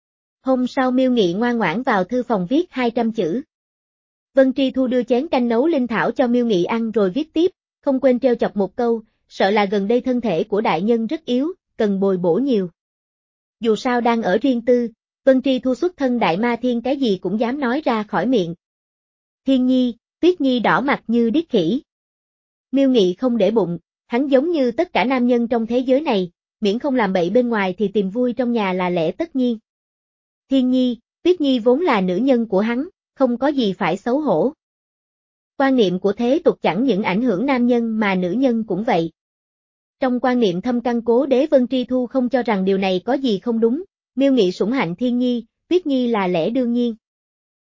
Hôm sau Miêu Nghị ngoan ngoãn vào thư phòng viết hai trăm chữ. Vân Tri Thu đưa chén canh nấu linh thảo cho Miêu Nghị ăn rồi viết tiếp, không quên treo chọc một câu, sợ là gần đây thân thể của đại nhân rất yếu, cần bồi bổ nhiều. Dù sao đang ở riêng tư, Vân Tri Thu xuất thân đại ma thiên cái gì cũng dám nói ra khỏi miệng. Thiên Nhi, Tuyết Nhi đỏ mặt như điếc khỉ. Miêu Nghị không để bụng, hắn giống như tất cả nam nhân trong thế giới này, miễn không làm bậy bên ngoài thì tìm vui trong nhà là lẽ tất nhiên. Thiên Nhi, Tuyết Nhi vốn là nữ nhân của hắn, không có gì phải xấu hổ. Quan niệm của thế tục chẳng những ảnh hưởng nam nhân mà nữ nhân cũng vậy. Trong quan niệm thâm căn cố đế Vân Tri Thu không cho rằng điều này có gì không đúng, Miêu Nghị sủng hạnh Thiên Nhi, Tuyết Nhi là lẽ đương nhiên.